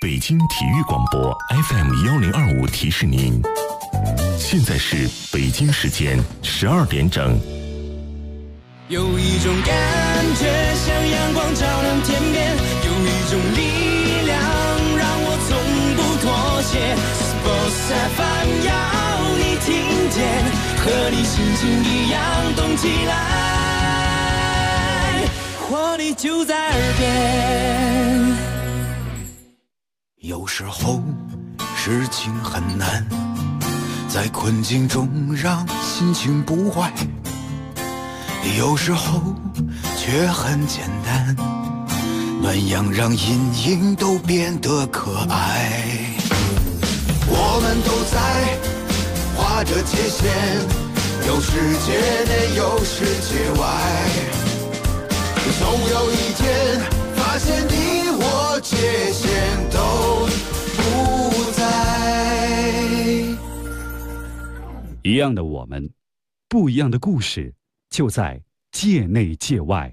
北京体育广播 FM1025提示您，现在是北京时间12点整。 有一种感觉像阳光照亮天边，有一种力量让我从不妥协。Sports FM 要你听见，和你心情一样动起来，活力就在耳边。 有时候事情很难，在困境中让心情不坏，有时候却很简单，暖阳让阴影都变得可爱。我们都在画着界限，有世界内有世界外，总有一天发现你我界限都不在。 一样的我们，不一样的故事，就在界内界外。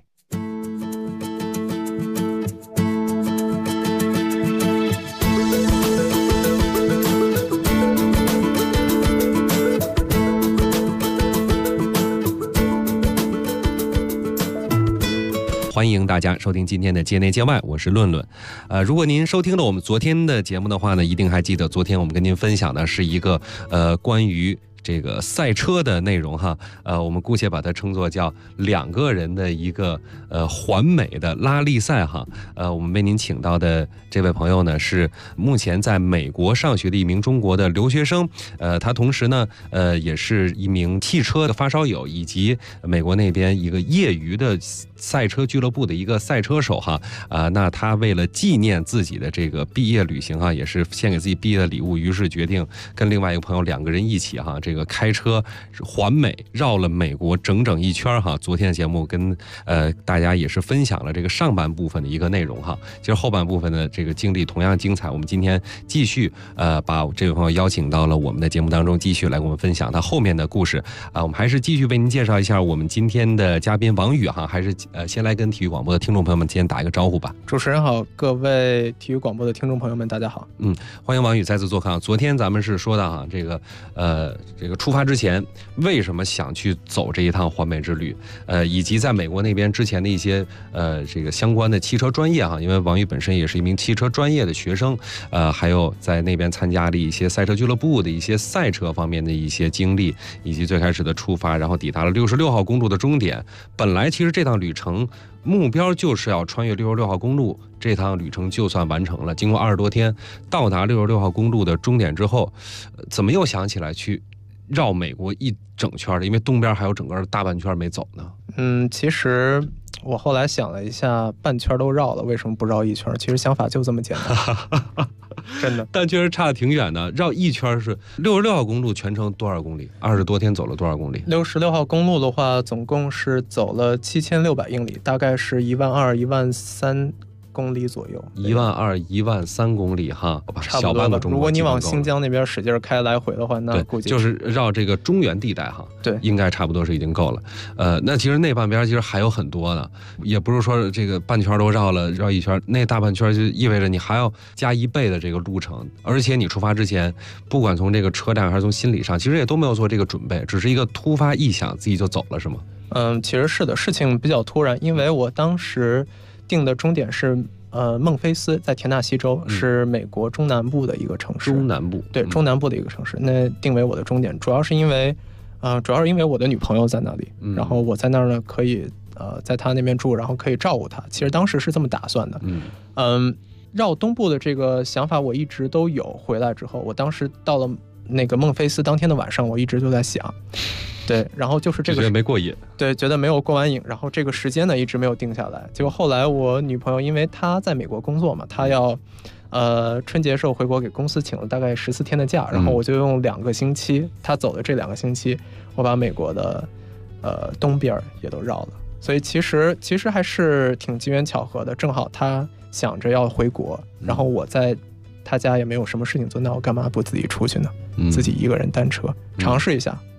欢迎大家收听今天的界内界外，我是论论。如果您收听了我们昨天的节目的话呢，一定还记得昨天我们跟您分享的是一个关于这个赛车的内容哈，我们姑且把它称作叫2个人的一个环美的拉力赛哈。我们为您请到的这位朋友呢，是目前在美国上学的一名中国的留学生，他同时呢也是一名汽车的发烧友，以及美国那边一个业余的赛车俱乐部的一个赛车手哈。那他为了纪念自己的这个毕业旅行哈，也是献给自己毕业的礼物，于是决定跟另外一个朋友2个人一起哈，这个开车环美绕了美国整整一圈哈。昨天的节目跟大家也是分享了这个上半部分的一个内容哈。其实后半部分的这个经历同样精彩，我们今天继续把这位朋友邀请到了我们的节目当中，继续来跟我们分享他后面的故事我们还是继续为您介绍一下我们今天的嘉宾王宇哈，还是先来跟体育广播的听众朋友们先打一个招呼吧。 主持人好，各位体育广播的听众朋友们大家好。 欢迎王宇再次做客。昨天咱们是说到哈，这个出发之前为什么想去走这一趟环美之旅，以及在美国那边之前的一些这个相关的汽车专业哈，因为王宇本身也是一名汽车专业的学生，还有在那边参加了一些赛车俱乐部的一些赛车方面的一些经历，以及最开始的出发，然后抵达了66号公路的终点。本来其实这趟旅程目标就是要穿越66号公路，这趟旅程就算完成了。经过20多天到达66号公路的终点之后，怎么又想起来去绕美国一整圈的？因为东边还有整个大半圈没走呢。 其实我后来想了一下，半圈都绕了，为什么不绕一圈？其实想法就这么简单。真的， 但确实差得挺远的。绕一圈是66号公路全程多少公里？20多天走了多少公里 ？66号公路的话，总共是走了7600英里，大概是12000、13000公里左右 ，12000、13000公里哈，小半个中国。 如果你往新疆那边使劲开来回的话，那估计就是绕这个中原地带哈， 对， 应该差不多是已经够了。那其实那半边其实还有很多呢，也不是说这个半圈都绕了，绕一圈，那大半圈就意味着你还要加1倍的这个路程，而且你出发之前，不管从这个车辆还是从心理上，其实也都没有做这个准备，只是一个突发异想，自己就走了，是吗？ 其实是的，事情比较突然，因为我当时定的终点是孟菲斯，在田纳西州，是美国中南部的一个城市。 中南部， 对，中南部的一个城市。那定为我的终点，主要是因为我的女朋友在那里，然后我在那儿呢可以在她那边住，然后可以照顾她。其实当时是这么打算的。绕东部的这个想法我一直都有。回来之后，我当时到了那个孟菲斯当天的晚上，我一直就在想。对，然后就是这个觉得没过瘾， 对，觉得没有过完瘾，然后这个时间呢一直没有定下来。结果后来我女朋友因为她在美国工作嘛，她要春节时候回国给公司请了大概14天的假，然后我就用2个星期，她走的这2个星期，我把美国的东边也都绕了。所以其实还是挺机缘巧合的，正好她想着要回国，然后我在她家也没有什么事情做，那我干嘛不自己出去呢？自己一个人单车尝试一下。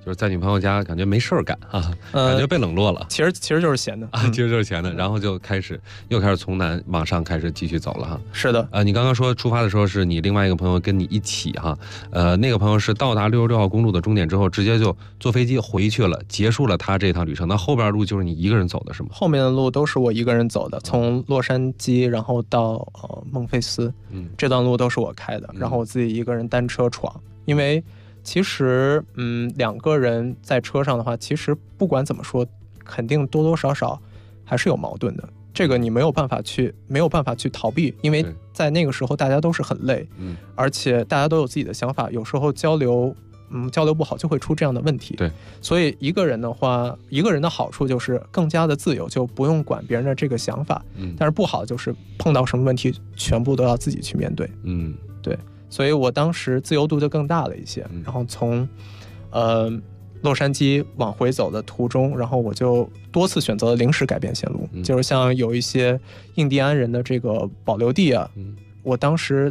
就是在女朋友家感觉没事儿干啊，感觉被冷落了。 其实就是闲的啊，其实就是闲的，然后就又开始从南往上开始继续走了哈。 是的， 你刚刚说出发的时候是你另外一个朋友跟你一起哈，那个朋友是到达66号公路的终点之后，直接就坐飞机回去了，结束了他这趟旅程。那后边路就是你一个人走的是吗？ 后面的路都是我一个人走的，从洛杉矶然后到孟菲斯，这段路都是我开的，然后我自己一个人单车闯，因为其实两个人在车上的话，其实不管怎么说，肯定多多少少还是有矛盾的。这个你没有办法去逃避，因为在那个时候大家都是很累，而且大家都有自己的想法，有时候交流不好就会出这样的问题。 对， 所以一个人的话，一个人的好处就是更加的自由，就不用管别人的这个想法。但是不好就是碰到什么问题，全部都要自己去面对。对，所以我当时自由度就更大了一些。然后从洛杉矶往回走的途中，然后我就多次选择了临时改变线路，就是像有一些印第安人的这个保留地啊，我当时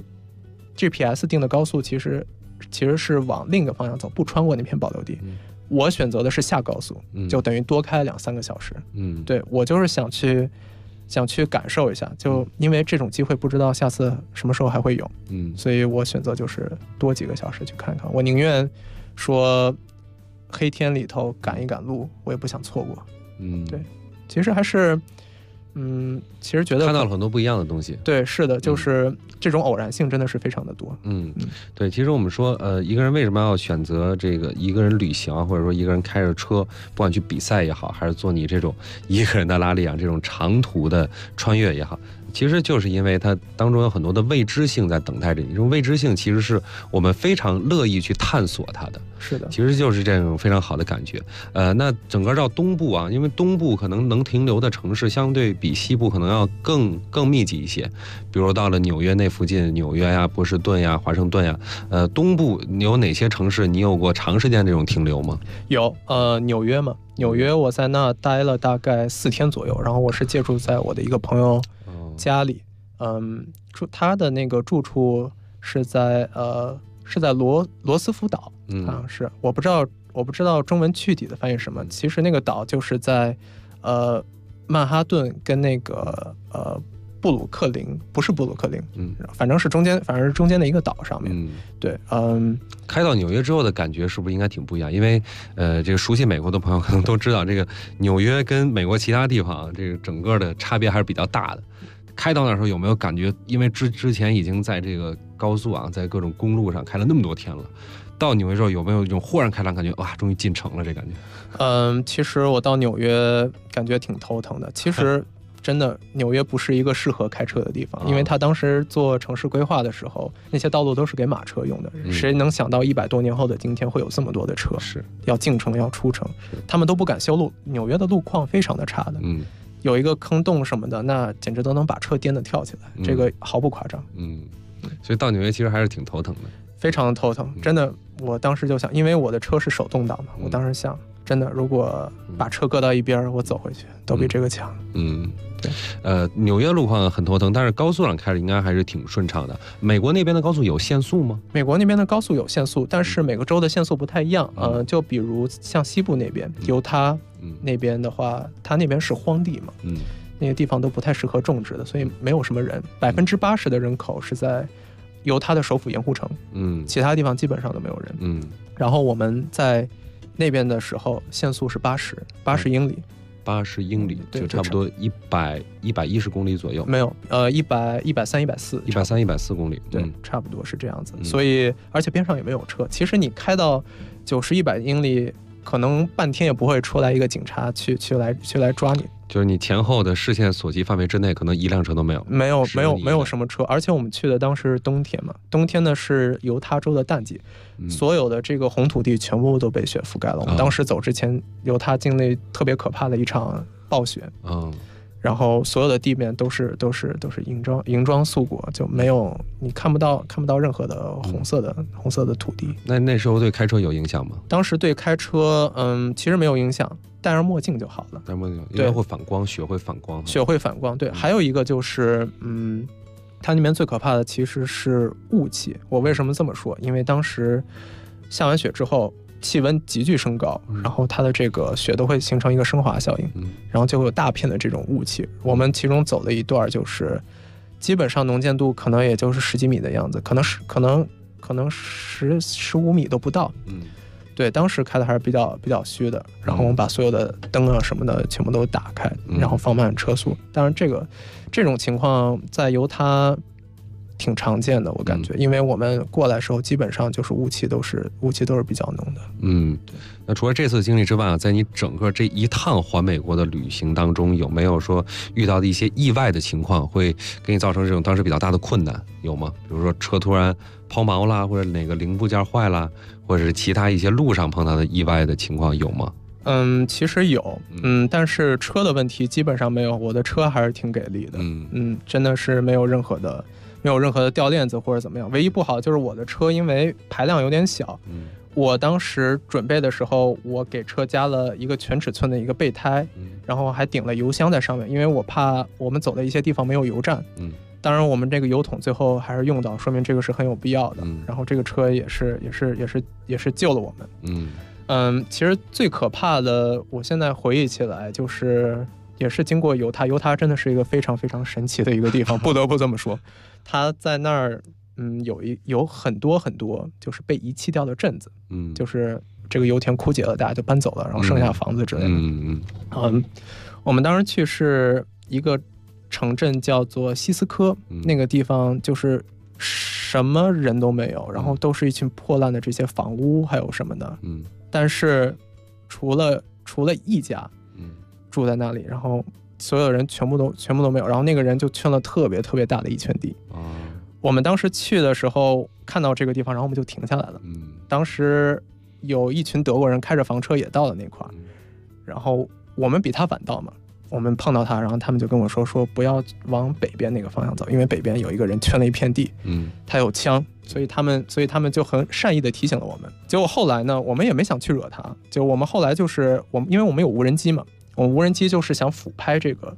GPS 定的高速其实是往另一个方向走，不穿过那片保留地。我选择的是下高速，就等于多开2-3个小时。对，我就是想去感受一下，就因为这种机会不知道下次什么时候还会有，所以我选择就是多几个小时去看看。我宁愿说黑天里头赶一赶路，我也不想错过。对，其实还是其实觉得看到了很多不一样的东西。 对，是的，就是这种偶然性真的是非常的多。 对，其实我们说一个人为什么要选择这个一个人旅行啊，或者说一个人开着车，不管去比赛也好，还是做你这种一个人的拉力啊，这种长途的穿越也好，其实就是因为它当中有很多的未知性在等待着你。这种未知性其实是我们非常乐意去探索它的。 是的， 其实就是这种非常好的感觉。那整个到东部啊，因为东部可能能停留的城市相对比西部可能要更密集一些，比如到了纽约那附近，纽约呀、波士顿呀、华盛顿呀，东部你有哪些城市你有过长时间这种停留吗？ 有，纽约嘛，纽约我在那待了大概4天左右，然后我是借住在我的一个朋友家里，他的那个住处是在罗斯福岛，是我不知道中文具体的翻译是什么。其实那个岛就是在曼哈顿跟那个布鲁克林，不是布鲁克林，反正是中间的一个岛上面。对， 开到纽约之后的感觉是不是应该挺不一样？因为这个熟悉美国的朋友可能都知道，这个纽约跟美国其他地方这个整个的差别还是比较大的。开到那时候有没有感觉？因为之前已经在这个高速啊，在各种公路上开了那么多天了，到纽约之后有没有一种豁然开朗感觉？哇，终于进城了这感觉？ 其实我到纽约感觉挺头疼的。其实真的纽约不是一个适合开车的地方，因为他当时做城市规划的时候，那些道路都是给马车用的。谁能想到100多年后的今天会有这么多的车要进城要出城，他们都不敢修路。纽约的路况非常的差的。有一个坑洞什么的，那简直都能把车颠得跳起来，这个毫不夸张。 所以到纽约其实还是挺头疼的， 非常的头疼。真的，我当时就想，因为我的车是手动挡嘛，我当时想，真的，如果把车搁到一边，我走回去都比这个强。对。 纽约路况很头疼，但是高速上开着应该还是挺顺畅的。美国那边的高速有限速吗？ 美国那边的高速有限速，但是每个州的限速不太一样。就比如像西部那边，犹他那边的话，它那边是荒地嘛，那个地方都不太适合种植的，所以没有什么人。80%的人口是在犹他的首府盐湖城，其他地方基本上都没有人。然后我们在那边的时候，限速是80英里。 80英里就差不多110公里左右。 没有，130、140 公里。 对，差不多是这样子。所以而且边上也没有车，其实你开到90、100英里，可能半天也不会出来一个警察去来抓你。 就是你前后的视线所及范围之内，可能一辆车都没有。 没有什么车，而且我们去的当时是冬天嘛，冬天呢是犹他州的淡季，所有的这个红土地全部都被雪覆盖了。我们当时走之前，犹他经历特别可怕的一场暴雪。然后所有的地面都是银装素裹，就没有，你看不到任何的红色的土地。 那时候对开车有影响吗？ 当时对开车其实没有影响，戴上墨镜就好了。 戴墨镜应该会反光，雪会反光。 雪会反光，对。还有一个就是它那边最可怕的其实是雾气。我为什么这么说？因为当时下完雪之后， 气温急剧升高，然后它的这个雪都会形成一个升华效应，然后就会有大片的这种雾气。我们其中走了一段，就是基本上能见度可能也就是10几米的样子，可能15米都不到。对，当时开的还是比较虚的，然后我们把所有的灯啊什么的全部都打开，然后放慢车速。当然这种情况在犹他挺常见的，我感觉，因为我们过来的时候基本上就是雾气都是比较浓的。 对。那除了这次经历之外，在你整个这一趟环美国的旅行当中，有没有说遇到的一些意外的情况，会给你造成这种当时比较大的困难，有吗？比如说车突然抛锚啦，或者哪个零部件坏啦，或者是其他一些路上碰到的意外的情况有吗？ 其实有，但是车的问题基本上没有，我的车还是挺给力的，真的是没有任何的掉链子或者怎么样。唯一不好就是我的车因为排量有点小，我当时准备的时候，我给车加了一个全尺寸的一个备胎，然后还顶了油箱在上面，因为我怕我们走的一些地方没有油站。当然我们这个油桶最后还是用到，说明这个是很有必要的。然后这个车也是救了我们。其实最可怕的，我现在回忆起来就是也是经过犹他真的是一个非常非常神奇的一个地方，不得不这么说。它在那儿有很多就是被遗弃掉的镇子，就是这个油田枯竭了，大家就搬走了，然后剩下房子之类的。我们当时去是一个城镇叫做西斯科，那个地方就是什么人都没有，然后都是一群破烂的这些房屋还有什么的。但是除了一家住在那里，然后所有人全部都没有，然后那个人就圈了特别特别大的一圈地。我们当时去的时候看到这个地方，然后我们就停下来了。当时有一群德国人开着房车也到了那块，然后我们比他晚到嘛，我们碰到他，然后他们就跟我说不要往北边那个方向走，因为北边有一个人圈了一片地，他有枪，所以他们就很善意的提醒了我们。结果后来呢，我们也没想去惹他，就我们后来就是因为我们有无人机嘛，我们无人机就是想俯拍这个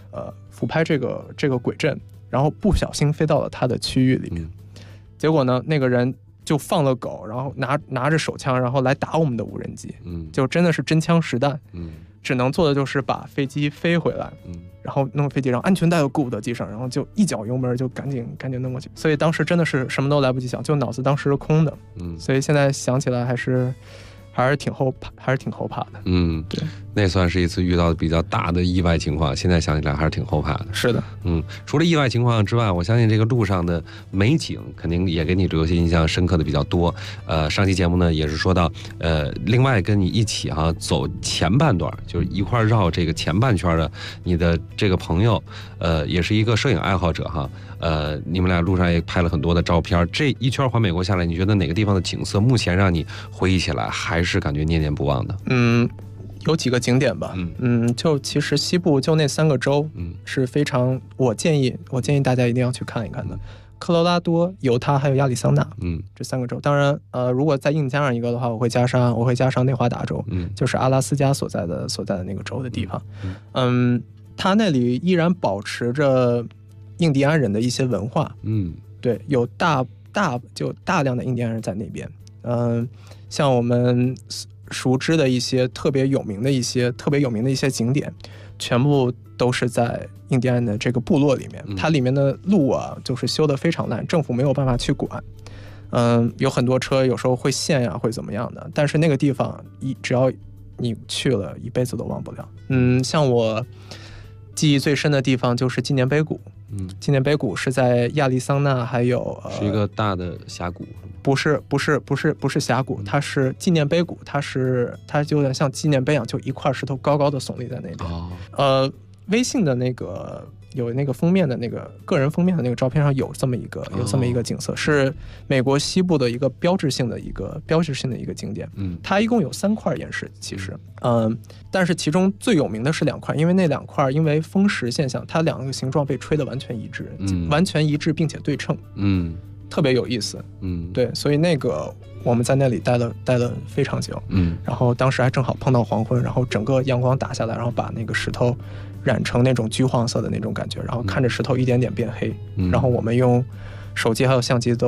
轨阵，然后不小心飞到了他的区域里面。结果呢，那个人就放了狗，然后拿着手枪，然后来打我们的无人机，就真的是真枪实弹。只能做的就是把飞机飞回来，然后弄飞机，然后安全带又顾不得系上，然后就一脚油门就赶紧弄过去。所以当时真的是什么都来不及想，就脑子当时是空的。所以现在想起来还是挺后怕的。 对，那算是一次遇到的比较大的意外情况，现在想起来还是挺后怕的。 是的。 除了意外情况之外，我相信这个路上的美景肯定也给你留下印象深刻的比较多。上期节目呢也是说到，另外跟你一起走前半段，就是一块绕这个前半圈的你的这个朋友，也是一个摄影爱好者哈。你们俩路上也拍了很多的照片。这一圈环美国下来，你觉得哪个地方的景色目前让你回忆起来还是感觉念念不忘的？ 有几个景点吧。就其实西部就那3个州，是非常我建议大家一定要去看一看的。科罗拉多、犹他还有亚利桑那，这3个州。当然，如果再硬加上一个的话，我会加上内华达州，就是阿拉斯加所在的那个州的地方。它那里依然保持着印第安人的一些文化。对，有大量的印第安人在那边。像我们熟知的一些特别有名的一些景点，全部都是在印第安的这个部落里面。它里面的路就是修得非常烂，政府没有办法去管。有很多车有时候会陷呀，会怎么样的。但是那个地方只要你去了，一辈子都忘不了。像我记忆最深的地方就是纪念碑谷。纪念碑谷是在亚利桑那，还有是一个大的峡谷。 不是峡谷，它是纪念碑谷，它就有点像纪念碑一样，就一块石头高高的耸立在那边。微信的那个有那个封面的那个个人封面的那个照片上有这么一个景色，是美国西部的一个标志性的一个景点。它一共有3块岩石，其实，但是其中最有名的是2块，因为那2块因为风蚀现象，它2个形状被吹得完全一致，并且对称。特别有意思。对，所以那个我们在那里待了非常久。然后当时还正好碰到黄昏，然后整个阳光打下来，然后把那个石头染成那种橘黄色的那种感觉，然后看着石头一点点变黑。然后我们用手机还有相机都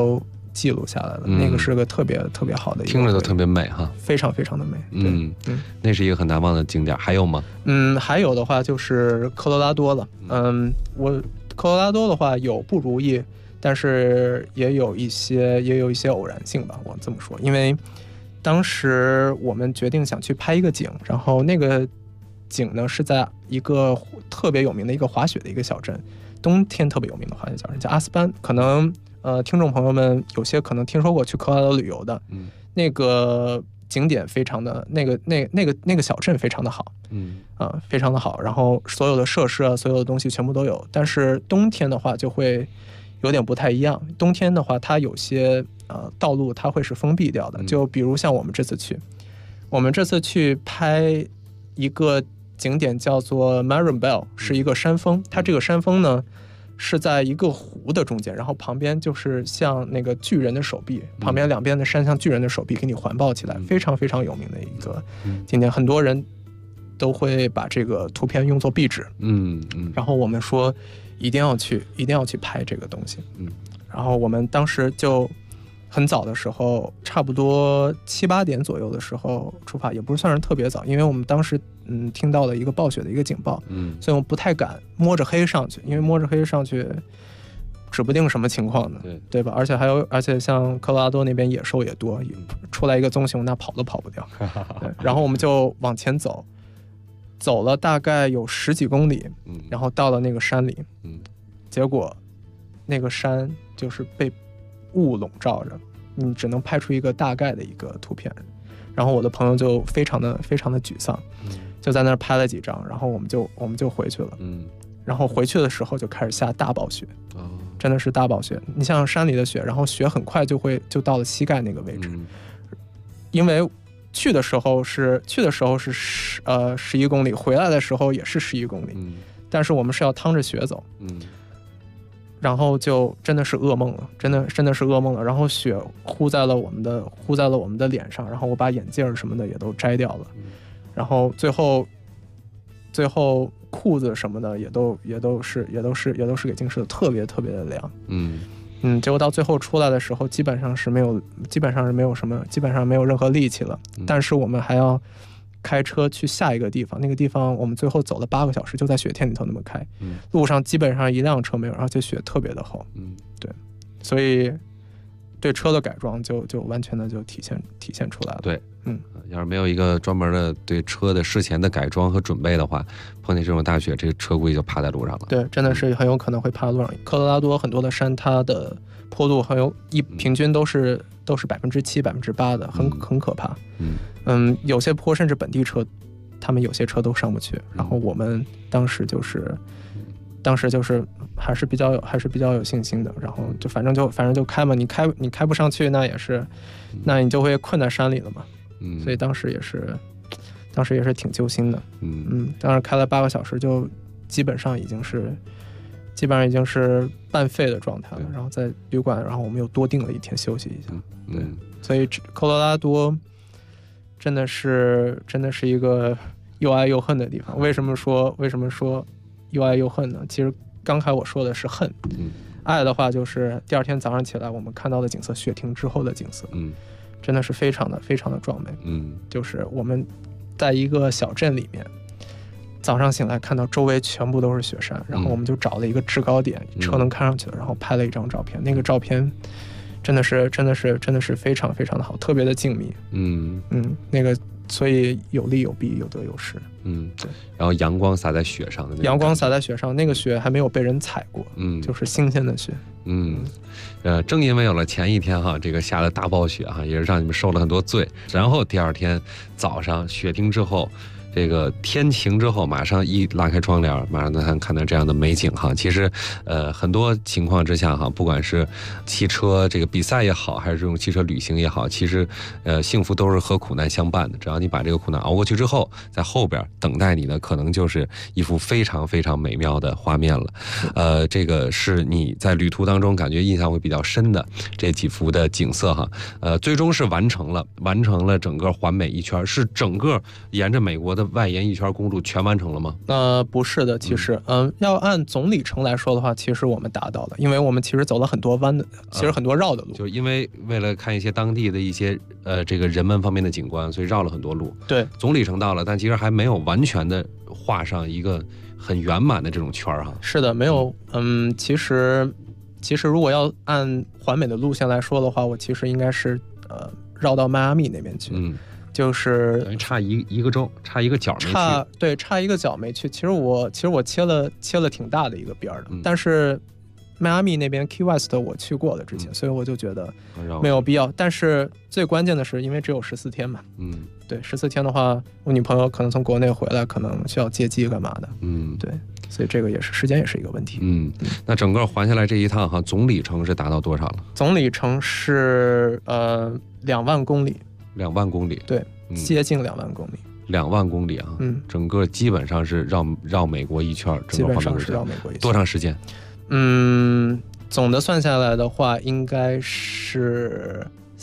记录下来了，那个是个特别特别好的一个， 听着都特别美哈， 非常非常的美。 那是一个很难忘的景点。还有吗？ 还有的话就是科罗拉多了。我科罗拉多的话有不如意，但是也有一些偶然性吧，我这么说。因为当时我们决定想去拍一个景，然后那个景呢是在一个特别有名的一个滑雪的一个小镇，冬天特别有名的滑雪小镇叫阿斯班。可能听众朋友们有些可能听说过去科罗拉多旅游的，那个景点非常的那个小镇非常的好，非常的好，然后所有的设施啊，所有的东西全部都有。但是冬天的话就会有点不太一样，冬天的话它有些道路它会是封闭掉的，就比如像我们这次去拍一个景点叫做 Marienbell， 是一个山峰，它这个山峰呢是在一个湖的中间，然后旁边就是像那个巨人的手臂，旁边两边的山像巨人的手臂给你环抱起来，非常非常有名的一个景点，很多人都会把这个图片用作壁纸。然后我们说一定要去拍这个东西。然后我们当时就很早的时候，差不多7、8点左右的时候出发，也不算是特别早，因为我们当时听到了一个暴雪的一个警报，所以我们不太敢摸着黑上去，因为摸着黑上去指不定什么情况呢，对吧？而且像科罗拉多那边野兽也多，出来一个棕熊那跑都跑不掉。然后我们就往前走了大概有10几公里，然后到了那个山里，结果那个山就是被雾笼罩着，你只能拍出一个大概的一个图片。然后我的朋友就非常的沮丧，就在那儿拍了几张，然后我们就回去了。然后回去的时候就开始下大暴雪，真的是大暴雪。你像山里的雪，然后雪很快就到了膝盖那个位置，因为去的时候是11公里，回来的时候也是11公里，但是我们是要趟着雪走。然后就真的是噩梦了，真的是噩梦了。然后雪呼在了我们的脸上，然后我把眼镜什么的也都摘掉了，然后最后裤子什么的也都是给浸湿的，特别特别的凉。结果到最后出来的时候，基本上没有任何力气了。但是我们还要开车去下一个地方，那个地方我们最后走了8个小时，就在雪天里头那么开，路上基本上一辆车没有，而且雪特别的厚。对，所以对车的改装就完全的就体现出来了。 对，要是没有一个专门的对车的事前的改装和准备的话，碰见这种大雪，这个车估计就趴在路上了。对， 真的是很有可能会趴在路上。科罗拉多很多的山，它的坡度平均都是7%、8%的，很可怕。有些坡甚至本地车，他们有些车都上不去。然后我们当时就是还是比较有信心的。然后就反正就开嘛，你开不上去，那你就会困在山里了嘛。所以当时也是挺揪心的。当时开了8个小时，就基本上已经是半废的状态了。然后在旅馆，然后我们又多订了1天休息一下。对，所以科罗拉多真的是一个又爱又恨的地方。为什么说又爱又恨呢？其实刚才我说的是恨，爱的话就是第二天早上起来我们看到的景色，雪停之后的景色，真的是非常的非常的壮美。就是我们在一个小镇里面，早上醒来看到周围全部都是雪山，然后我们就找了一个制高点，车能看上去了，然后拍了一张照片。那个照片真的是非常非常的好，特别的静谧。那个所以有利有弊，有得有失。对。 然后阳光洒在雪上的那个， 阳光洒在雪上，那个雪还没有被人踩过，就是新鲜的雪。 正因为有了前一天这个下了大暴雪也是让你们受了很多罪。然后第二天早上雪停之后，这个天晴之后，马上一拉开窗帘，马上能看到这样的美景其实很多情况之下不管是汽车这个比赛也好，还是这种汽车旅行也好，其实幸福都是和苦难相伴的。只要你把这个苦难熬过去之后，在后边等待你的可能就是一幅非常非常美妙的画面了。这个是你在旅途当中感觉印象会比较深的这几幅的景色最终是完成了整个环美一圈，是整个沿着美国的外延一圈公路全完成了吗？ 不是的，其实，要按总里程来说的话，其实我们达到了，因为我们其实走了很多弯的，其实很多绕的路， 就是因为为了看一些当地的一些这个人文方面的景观，所以绕了很多路。 对， 总里程到了，但其实还没有完全的画上一个很圆满的这种圈哈。 是的，没有，其实如果要按环美的路线来说的话，我其实应该是绕到迈阿密那边去，就是等于差一个州，差一个角没去。 差一个角没去。其实我切了挺大的一个边的，但是迈阿密那边 Key West 我去过了之前，所以我就觉得没有必要。但是最关键的是，因为只有14天嘛，对，14天的话，我女朋友可能从国内回来，可能需要接机干嘛的，对。所以这个时间也是一个问题。 那整个环下来这一趟哈，总里程是达到多少了？ 总里程是2万公里。 2万公里， 对，接近2万公里。 2万公里啊，整个基本上是绕美国一圈，整个环美是绕美国一圈。 多长时间？ 总的算下来的话，应该是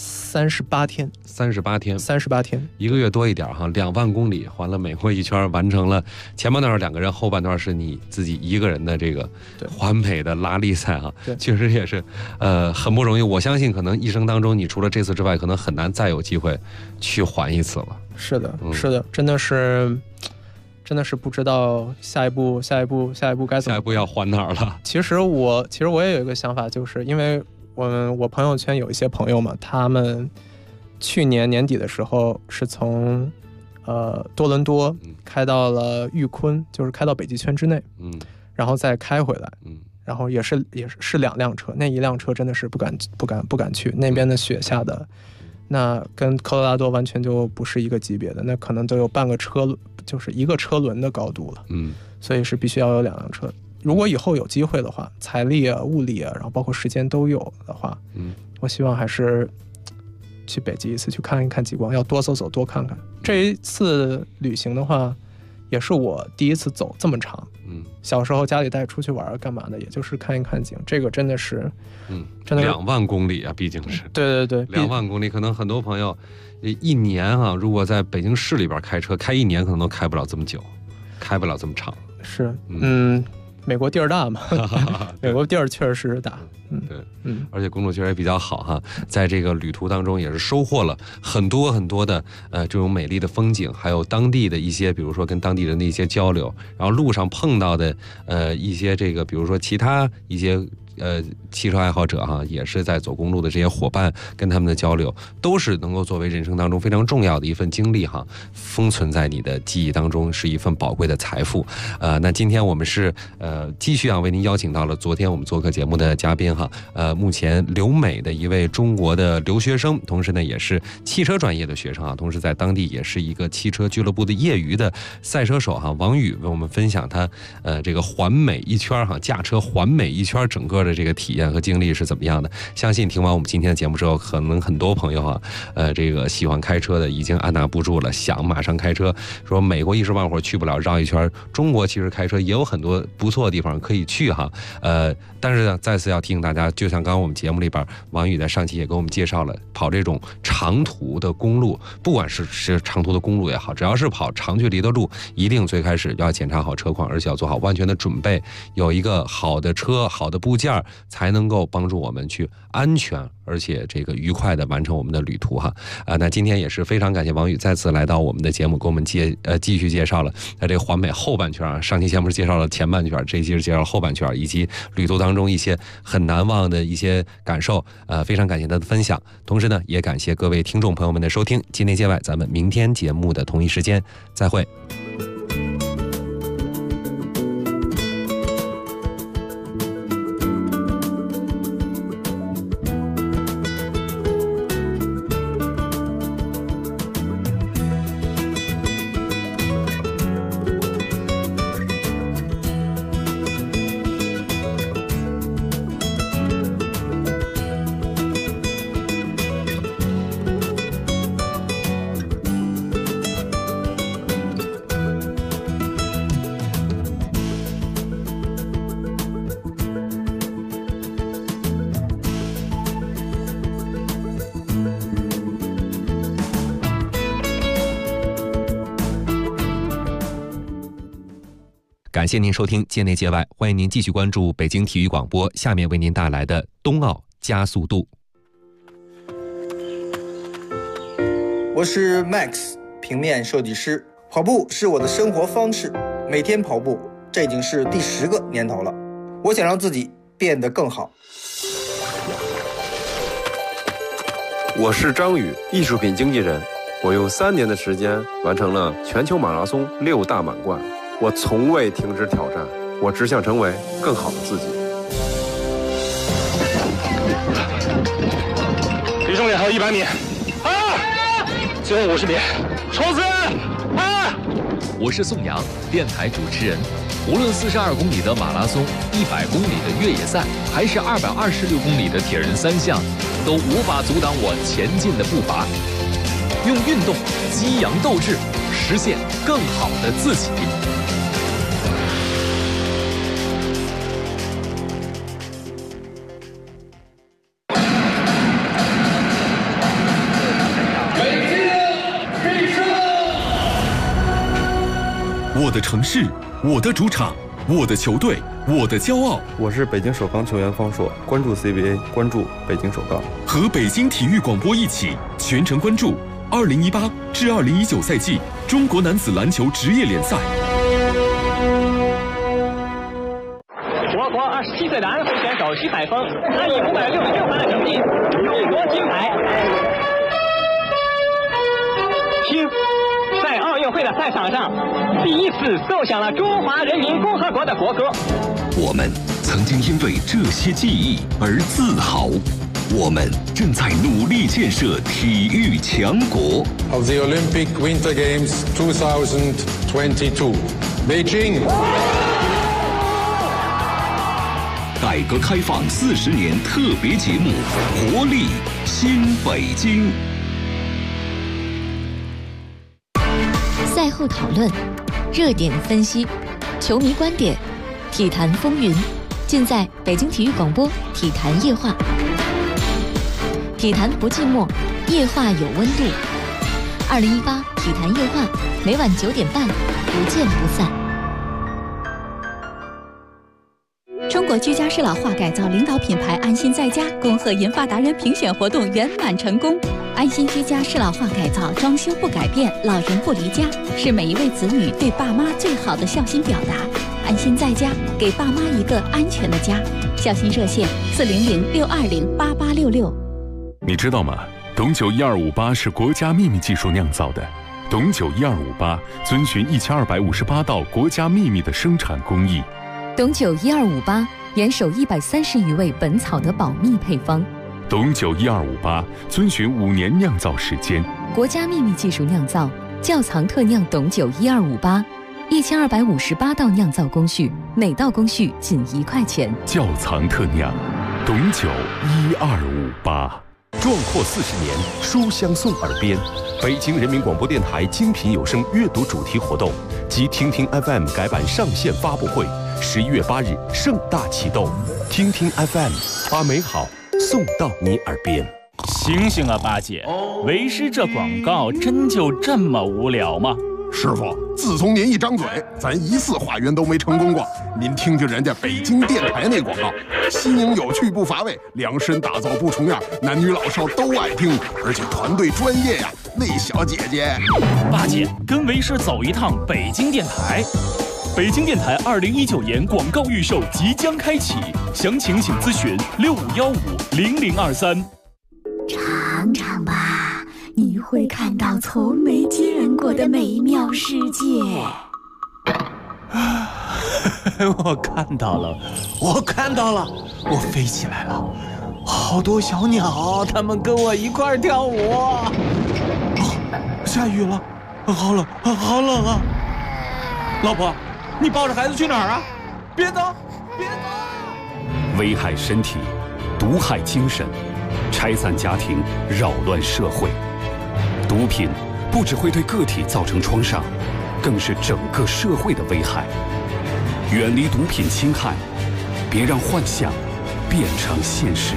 38天。38天 ，1个月多一点哈，2万公里环了美国一圈，完成了前半段是2个人，后半段是你自己一个人的这个环美的拉力赛哈，确实也是很不容易。我相信可能一生当中，你除了这次之外，可能很难再有机会去环一次了。 是的，是的，真的是不知道下一步该怎么， 下一步要环哪儿了。 其实我也有一个想法，就是因为我朋友圈有一些朋友嘛，他们去年年底的时候是从多伦多开到了玉昆，就是开到北极圈之内，然后再开回来，然后也是2辆车，那一辆车真的是不敢去那边的雪下的，那跟科罗拉多完全就不是一个级别的，那可能都有半个车，就是一个车轮的高度了，所以是必须要有2辆车。如果以后有机会的话，财力啊、物力啊，然后包括时间都有的话，我希望还是去北极一次，去看一看极光，要多走走，多看看。这一次旅行的话，也是我第一次走这么长。小时候家里带出去玩干嘛的，也就是看一看景。这个真的是，真的 2万公里啊，毕竟是。 对 ，2万公里，可能很多朋友一年哈，如果在北京市里边开车开1年，可能都开不了这么久，开不了这么长。 是，美国地儿大嘛，美国地儿确实是大， 而且公路确实也比较好哈，在这个旅途当中也是收获了很多很多的这种美丽的风景，还有当地的一些，比如说跟当地人的一些交流，然后路上碰到的一些这个，比如说其他一些汽车爱好者哈，也是在走公路的这些伙伴跟他们的交流，都是能够作为人生当中非常重要的一份经历哈，封存在你的记忆当中，是一份宝贵的财富。那今天我们是继续为您邀请到了昨天我们做客节目的嘉宾哈，目前留美的一位中国的留学生，同时呢也是汽车专业的学生啊，同时在当地也是一个汽车俱乐部的业余的赛车手哈，王宇为我们分享他这个环美一圈哈，驾车环美一圈整个的这个体验和经历是怎么样的。相信听完我们今天的节目之后，可能很多朋友啊这个喜欢开车的已经按捺不住了，想马上开车，说美国一时半会儿去不了，绕一圈，中国其实开车也有很多不错的地方可以去哈。但是呢再次要提醒大家，就像刚刚我们节目里边王宇在上期也给我们介绍了，跑这种长途的公路，不管是长途的公路也好，只要是跑长距离的路，一定最开始要检查好车况，而且要做好万全的准备，有一个好的车好的部件，才能够帮助我们去安全而且这个愉快的完成我们的旅途哈。那今天也是非常感谢王宇再次来到我们的节目，给我们继续介绍了这个环美后半圈啊。上期节目是介绍了前半圈，这期是介绍后半圈，以及旅途当中一些很难忘的一些感受。非常感谢他的分享，同时呢也感谢各位听众朋友们的收听。境内界外，咱们明天节目的同一时间再会。 感谢您收听界内界外，欢迎您继续关注北京体育广播，下面为您带来的冬奥加速度。 我是 Max， 平面设计师。跑步是我的生活方式，每天跑步，这已经是第10个年头了。我想让自己变得更好。 我是张宇，艺术品经纪人。我用3年的时间完成了全球马拉松6大满贯。我从未停止挑战，我只想成为更好的自己。 离终点还有100米，最后50米，冲刺！ 我是宋阳，电台主持人。无论42公里的马拉松、100公里的越野赛，还是226公里的铁人3项，都无法阻挡我前进的步伐。用运动激扬斗志，实现更好的自己。 我的城市，我的主场，我的球队，我的骄傲。 我是北京首钢球员方硕，关注 CBA， 关注北京首钢。 和北京体育广播一起全程关注2018至2019赛季中国男子篮球职业联赛。 我国27岁的安徽选手徐海峰，他以566分的成绩勇夺金牌。听，在奥运会的赛场上，第一次奏响了中华人民共和国的国歌。 我们曾经因为这些记忆而自豪，我们正在努力建设体育强国。 Of the Olympic Winter Games 2022, Beijing. 改革开放40年特别节目《活力新北京》。 赛后讨论，热点分析，球迷观点，体坛风云，尽在北京体育广播体坛夜话。体坛不寂寞，夜话有温度。2018体坛夜话，每晚9点半，不见不散。 中国居家适老化改造领导品牌安心在家恭贺研发达人评选活动圆满成功。安心居家适老化改造，装修不改变，老人不离家，是每一位子女对爸妈最好的孝心表达。安心在家，给爸妈一个安全的家。孝心热线400-620-8866。 你知道吗？董酒1258是国家秘密技术酿造的。董酒1258遵循1258道国家秘密的生产工艺。 董酒1258严守130余味本草的保密配方。 董酒1258遵循5年酿造时间， 国家秘密技术酿造，窖藏特酿董酒1258，1258道酿造工序，每道工序仅1块钱。 窖藏特酿，董酒1258。 壮阔40年，书香送耳边。北京人民广播电台精品有声阅读主题活动及听听 FM 改版上线发布会，11月8日盛大启动。听听 FM， 把美好送到你耳边。 醒醒啊，八姐！为师这广告真就这么无聊吗？ 师傅，自从您一张嘴，咱1次化缘都没成功过。您听听人家北京电台那广告，新颖有趣不乏味，量身打造不重样，男女老少都爱听，而且团队专业呀。那小姐姐， 八姐跟为师走一趟北京电台。北京电台2019年广告预售即将开启，详情请咨询65150023。 尝尝吧，你会看到从没见过的美妙世界。 我看到了，我飞起来了，好多小鸟，它们跟我一块跳舞。下雨了，好冷啊！老婆，你抱着孩子去哪儿啊？别走！ 危害身体，毒害精神，拆散家庭，扰乱社会。毒品不只会对个体造成创伤，更是整个社会的危害。远离毒品侵害，别让幻想变成现实。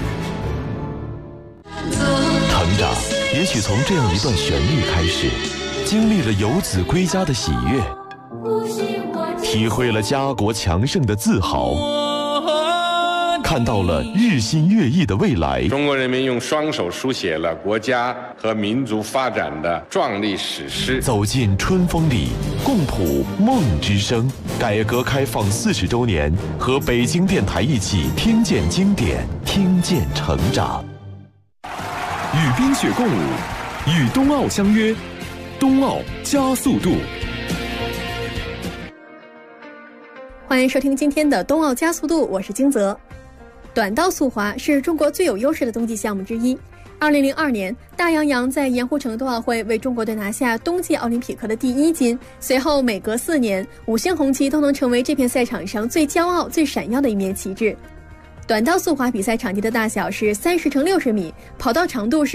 成长也许从这样一段旋律开始，经历了游子归家的喜悦， 体会了家国强盛的自豪，看到了日新月异的未来。 中国人民用双手书写了国家和民族发展的壮丽史诗。 走进春风里，共谱梦之声。改革开放40周年，和北京电台一起听见经典，听见成长。 与冰雪共舞，与冬奥相约，冬奥加速度。 欢迎收听今天的冬奥加速度，我是金泽。短道速滑是中国最有优势的冬季项目之一。2002年，大杨洋在盐湖城冬奥会为中国队拿下冬季奥林匹克的第1金。随后每隔4年，5星红旗都能成为这片赛场上最骄傲、最闪耀的一面旗帜。短道速滑比赛场地的大小是30×60米，跑道长度是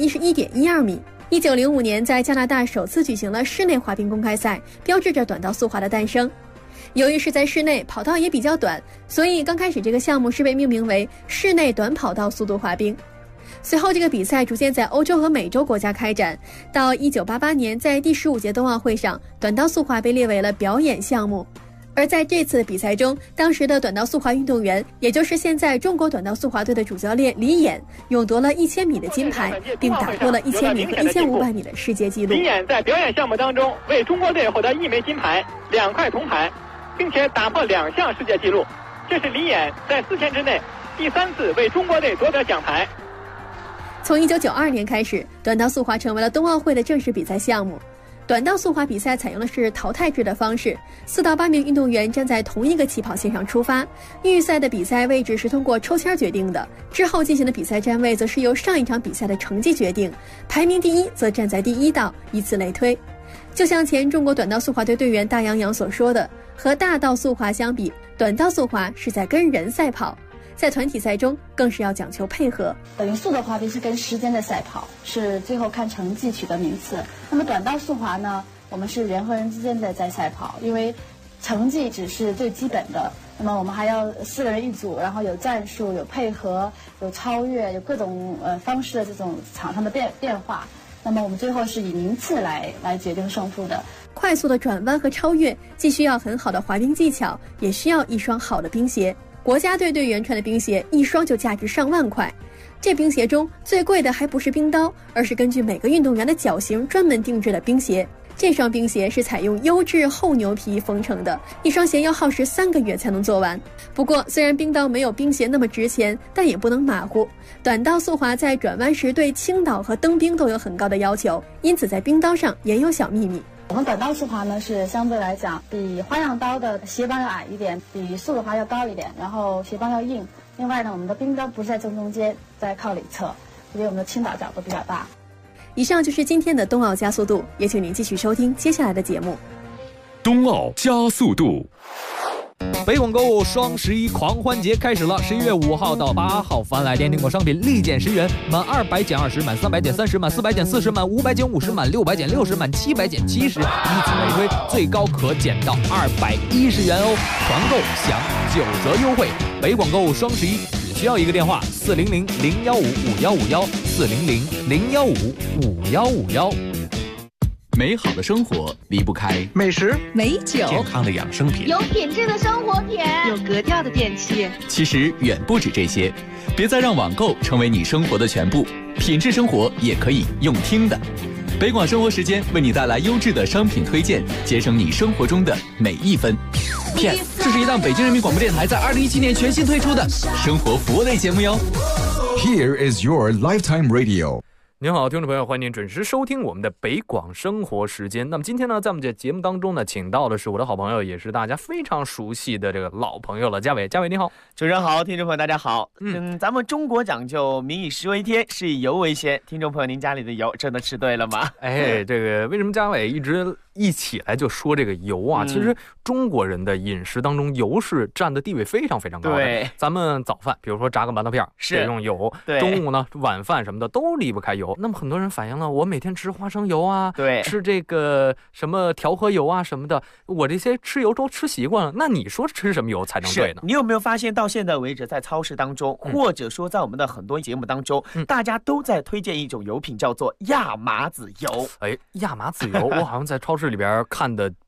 111.12米。1905年，在加拿大首次举行了室内滑冰公开赛，标志着短道速滑的诞生。由于是在室内，跑道也比较短，所以刚开始这个项目是被命名为室内短跑道速度滑冰。随后这个比赛逐渐在欧洲和美洲国家开展，到1988年，在第15届冬奥会上，短道速滑被列为了表演项目。而在这次比赛中，当时的短道速滑运动员，也就是现在中国短道速滑队的主教练李演，勇夺了1000米的金牌，并打破了1000米和1500米的世界纪录。 李演在表演项目当中为中国队获得1枚金牌、2块铜牌，并且打破2项世界纪录，这是李演在4天之内第3次为中国队夺得奖牌。 从1992年开始，短道速滑成为了冬奥会的正式比赛项目。短道速滑比赛采用的是淘汰制的方式，4到8名运动员站在同一个起跑线上出发，预赛的比赛位置是通过抽签决定的，之后进行的比赛站位则是由上一场比赛的成绩决定，排名第1则站在第1道，以此类推。就像前中国短道速滑队队员大杨洋所说的，和大道速滑相比，短道速滑是在跟人赛跑，在团体赛中更是要讲求配合。 等于速的滑冰是跟时间的赛跑，是最后看成绩取得名次。那么短道速滑呢，我们是人和人之间的在赛跑，因为成绩只是最基本的，那么我们还要4个人一组，然后有战术、有配合、有超越、有各种方式的这种场上的变化。那么我们最后是以名次来决定胜负的。 快速的转弯和超越，既需要很好的滑冰技巧，也需要一双好的冰鞋。国家队队员穿的冰鞋一双就价值上万块，这冰鞋中最贵的还不是冰刀，而是根据每个运动员的脚型专门定制的冰鞋。这双冰鞋是采用优质厚牛皮缝成的，一双鞋要耗时3个月才能做完。不过虽然冰刀没有冰鞋那么值钱，但也不能马虎。短道速滑在转弯时对倾倒和蹬冰都有很高的要求，因此在冰刀上也有小秘密。 我们短道速滑呢是相对来讲比花样刀的鞋帮要矮一点，比速的滑要高一点，然后鞋帮要硬。另外呢，我们的冰刀不是在正中间，在靠里侧，所以我们的倾倒角度比较大。 以上就是今天的冬奥加速度，也请您继续收听接下来的节目。 冬奥加速度。 北广购物双11狂欢节开始了，11月5号到8号，凡来电订购商品立减10元，满200减20，满300减30，满400减40，满500减50，满600减60，满700减70，以此类推，最高可减到210元哦！团购享9折优惠。北广购物双11只需要一个电话：400-015-5151，400-015-5151。 美好的生活离不开美食、 美酒、健康的养生品、 有品质的生活品、有格调的电器。 其实远不止这些，别再让网购成为你生活的全部，品质生活也可以用听的。北广生活时间为你带来优质的商品推荐，节省你生活中的每一分。PS， 这是一档北京人民广播电台在2017年全新推出的生活服务类节目哟。 Here is your lifetime radio。 您好，听众朋友，欢迎您准时收听我们的北广生活时间。那么今天呢，在我们这节目当中呢，请到的是我的好朋友，也是大家非常熟悉的这个老朋友了，嘉伟。嘉伟你好。 主持人好，听众朋友大家好。咱们中国讲究民以食为天，食以油为先。听众朋友，您家里的油真的吃对了吗？ 哎，这个为什么嘉伟一起来就说这个油啊？其实中国人的饮食当中，油是占的地位非常非常高的。 对， 咱们早饭，比如说炸个馒头片是用油，中午呢晚饭什么的都离不开油。那么很多人反映了，我每天吃花生油啊， 对， 吃这个什么调和油啊什么的，我这些吃油都吃习惯了。那你说吃什么油才能对呢？ 你有没有发现到现在为止，在超市当中，或者说在我们的很多节目当中，大家都在推荐一种油品，叫做亚麻籽油。 哎，亚麻籽油，我好像在超市里边看的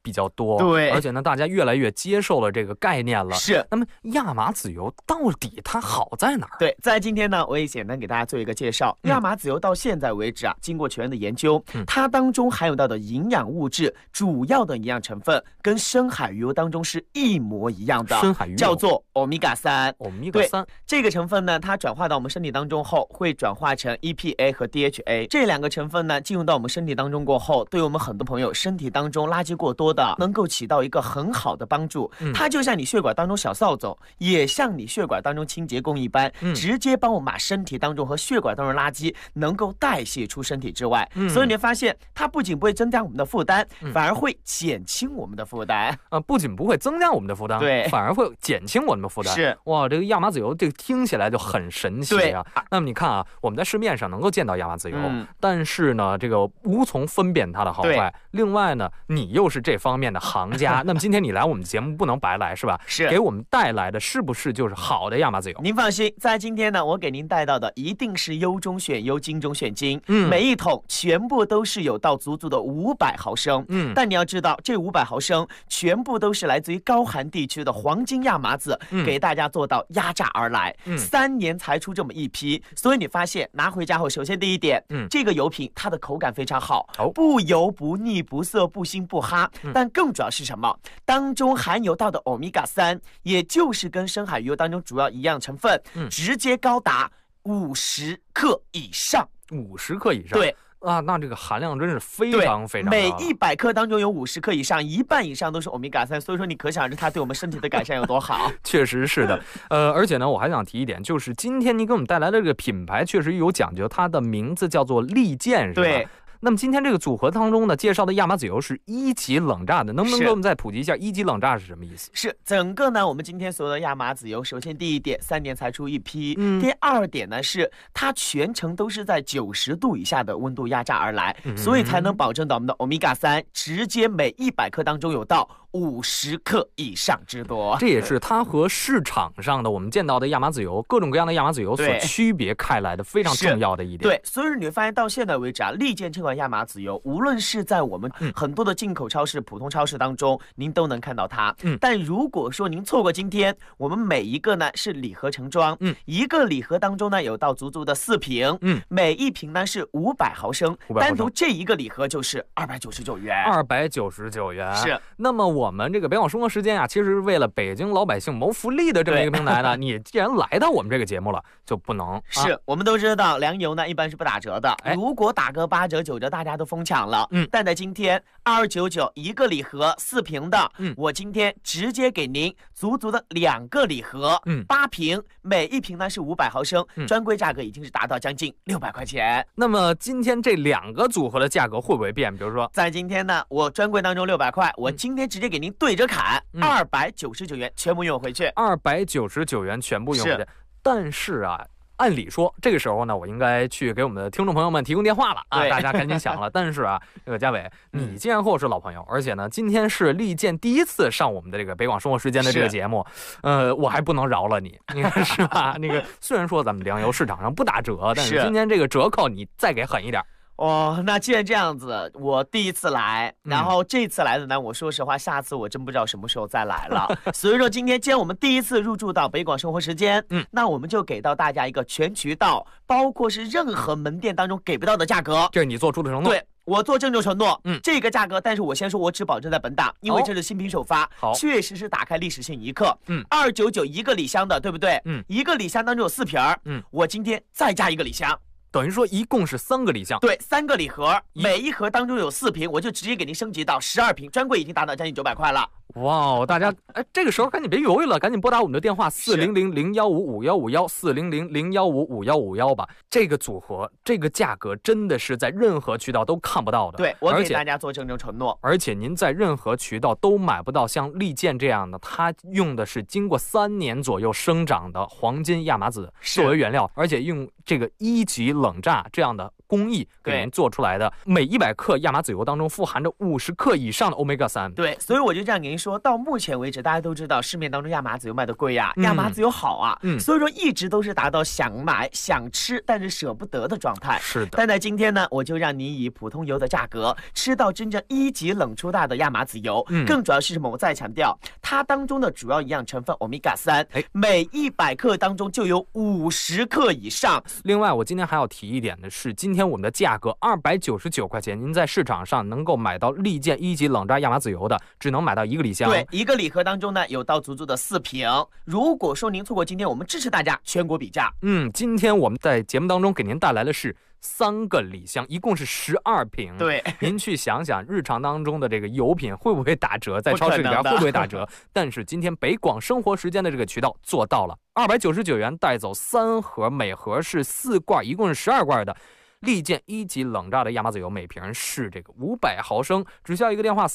比较多， 对， 而且呢，大家越来越接受了这个概念了。 是。 那么亚麻籽油到底它好在哪儿？ 对，在今天呢，我也简单给大家做一个介绍。亚麻籽油到现在为止啊，经过全面的研究，它当中含有到的营养物质，主要的营养成分跟深海鱼油当中是一模一样的， 深海鱼油叫做欧米伽3。 欧米伽3 这个成分呢，它转化到我们身体当中后，会转化成 EPA 和 DHA 这两个成分呢，进入到我们身体当中过后，对我们很多朋友身体当中垃圾过多的，能够起到一个很好的帮助。它就像你血管当中小扫帚，也像你血管当中清洁工一般，直接帮我们把身体当中和血管当中的垃圾能够代谢出身体之外。所以你会发现，它不仅不会增加我们的负担，反而会减轻我们的负担。 不仅不会增加我们的负担， 对， 反而会减轻我们的负担。 是， 哇，这个亚麻籽油这个听起来就很神奇啊。那么你看啊，我们在市面上能够见到亚麻籽油，但是呢，这个无从分辨它的好坏。另外呢，你又是这方面的行家，那么今天你来我们节目不能白来，是吧？ 是， 给我们带来的是不是就是好的亚麻籽油？ 您放心，在今天呢，我给您带到的一定是优中选优，精中选精。每一桶全部都是有到足足的500毫升。但你要知道，这500毫升全部都是来自于高寒地区的黄金亚麻籽，给大家做到压榨而来，3年才出这么一批。所以你发现拿回家后，首先第一点，这个油品它的口感非常好，不油不腻不涩不腥不哈。但更主要是什么？当中含有到的欧米伽3，也就是跟深海鱼油当中主要一样成分，直接高达50克以上。 50克以上， 对。 那这个含量真是非常非常高。 每100克当中有50克以上，一半以上都是欧米伽3，所以说你可想而知它对我们身体的改善有多好。 确实是的，而且呢，我还想提一点，就是今天你给我们带来的这个品牌确实有讲究，它的名字叫做利剑，是吧？ 对。 那么今天这个组合当中呢，介绍的亚麻籽油是1级冷榨的，能不能给我们再普及一下1级冷榨是什么意思？ 是整个呢，我们今天所有的亚麻籽油，首先第一点，3年才出一批；第二点呢是它全程都是在90度以下的温度压榨而来，所以才能保证到我们的欧米伽3直接每100克当中有到50克以上之多。 这也是它和市场上的我们见到的亚麻籽油，各种各样的亚麻籽油所区别开来的非常重要的一点。 对，所以你会发现到现在为止啊，利剑这款亚麻籽油，无论是在我们很多的进口超市、普通超市当中，您都能看到它。但如果说您错过今天，我们每一个呢是礼盒成装，一个礼盒当中呢有到足足的4瓶，每一瓶呢是500毫升，单独这一个礼盒就是299元。 299元。 是。 那么我们这个北广生活时间啊，其实是为了北京老百姓谋福利的这么一个平台呢，你既然来到我们这个节目了，就不能。 是，我们都知道粮油呢一般是不打折的，如果打个8折9折，大家都疯抢了。但在今天2299一个礼盒4瓶的，我今天直接给您足足的2个礼盒，8瓶，每一瓶呢是500毫升，专柜价格已经是达到将近600块钱。 那么今天这2个组合的价格会不会变？比如说， 在今天呢，我专柜当中600块，我今天直接给您对折砍，299元全部用回去。 299元全部用回去。但是啊，按理说这个时候呢，我应该去给我们的听众朋友们提供电话了啊，大家赶紧想了。但是啊，这个嘉伟，你既然和我是老朋友，而且呢，今天是利剑第一次上我们的这个北广生活时间的这个节目，我还不能饶了你，你看是吧？那个虽然说咱们粮油市场上不打折，但是今天这个折扣你再给狠一点。 那既然这样子，我第一次来，然后这次来的呢，我说实话，下次我真不知道什么时候再来了。所以说今天既然我们第一次入驻到北广生活时间，那我们就给到大家一个全渠道，包括是任何门店当中给不到的价格。 这是你做出的承诺。 对，我做郑重承诺，这个价格，但是我先说，我只保证在本档，因为这是新品首发，确实是打开历史性一刻。299一个礼箱的，对不对？一个礼箱当中有4瓶，我今天再加一个礼箱。 等于说一共是3个礼箱， 对，3个礼盒，每一盒当中有4瓶，我就直接给您升级到12瓶，专柜已经达到将近900块了。 哇，大家这个时候赶紧别犹豫了，赶紧拨打我们的电话400-015-5151，400-015-5151吧。这个组合，这个价格真的是在任何渠道都看不到的。 对，我给大家做郑重承诺。 而且您在任何渠道都买不到像利剑这样的，它用的是经过3年左右生长的黄金亚麻籽作为原料，而且用这个1级冷榨这样的工艺给您做出来的，每100克亚麻籽油当中富含着50克以上的 Omega-3。 对，所以我就这样跟您说，到目前为止，大家都知道市面当中亚麻籽油卖的贵呀，亚麻籽油好啊，所以说一直都是达到想买想吃但是舍不得的状态。 是的， 但在今天呢，我就让你以普通油的价格吃到真正1级冷出大的亚麻籽油。更主要是什么？我再强调，它当中的主要营养成分 Omega-3，每100克当中就有50克以上。 另外，我今天还要提一点的是，今天我们的价格299块钱，您在市场上能够买到利剑1级冷榨亚麻籽油的，只能买到1个礼箱。 对，一个礼盒当中呢，有到足足的4瓶。如果说您错过今天，我们支持大家全国比价。 今天我们在节目当中给您带来的是3个礼箱，一共是12瓶。 对， 您去想想，日常当中的这个油品会不会打折？在超市里边会不会打折？但是今天北广生活时间的这个渠道做到了，299元带走3盒，每盒是4罐，一共是12罐的利剑1级冷榨的亚麻籽油，每瓶是这个500毫升，只需要一个电话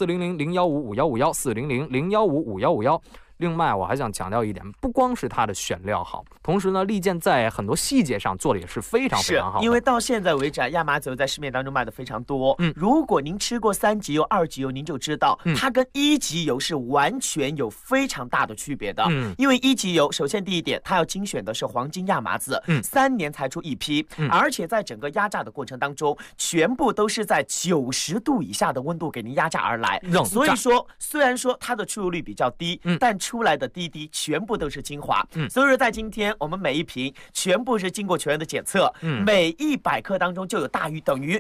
400-015-5151，400-015-5151。另外我还想强调一点，不光是它的选料好，同时呢，利剑在很多细节上做的也是非常非常好的。 因为到现在为止，亚麻籽油在市面当中卖的非常多。如果您吃过3级油、2级油，您就知道它跟1级油是完全有非常大的区别的。因为1级油，首先第一点，它要精选的是黄金亚麻籽，3年才出一批，而且在整个压榨的过程当中，全部都是在90度以下的温度给您压榨而来。所以说，虽然说它的出油率比较低，但出来的滴滴全部都是精华。所以说在今天我们每一瓶全部是经过全员的检测，每100克当中就有大于等于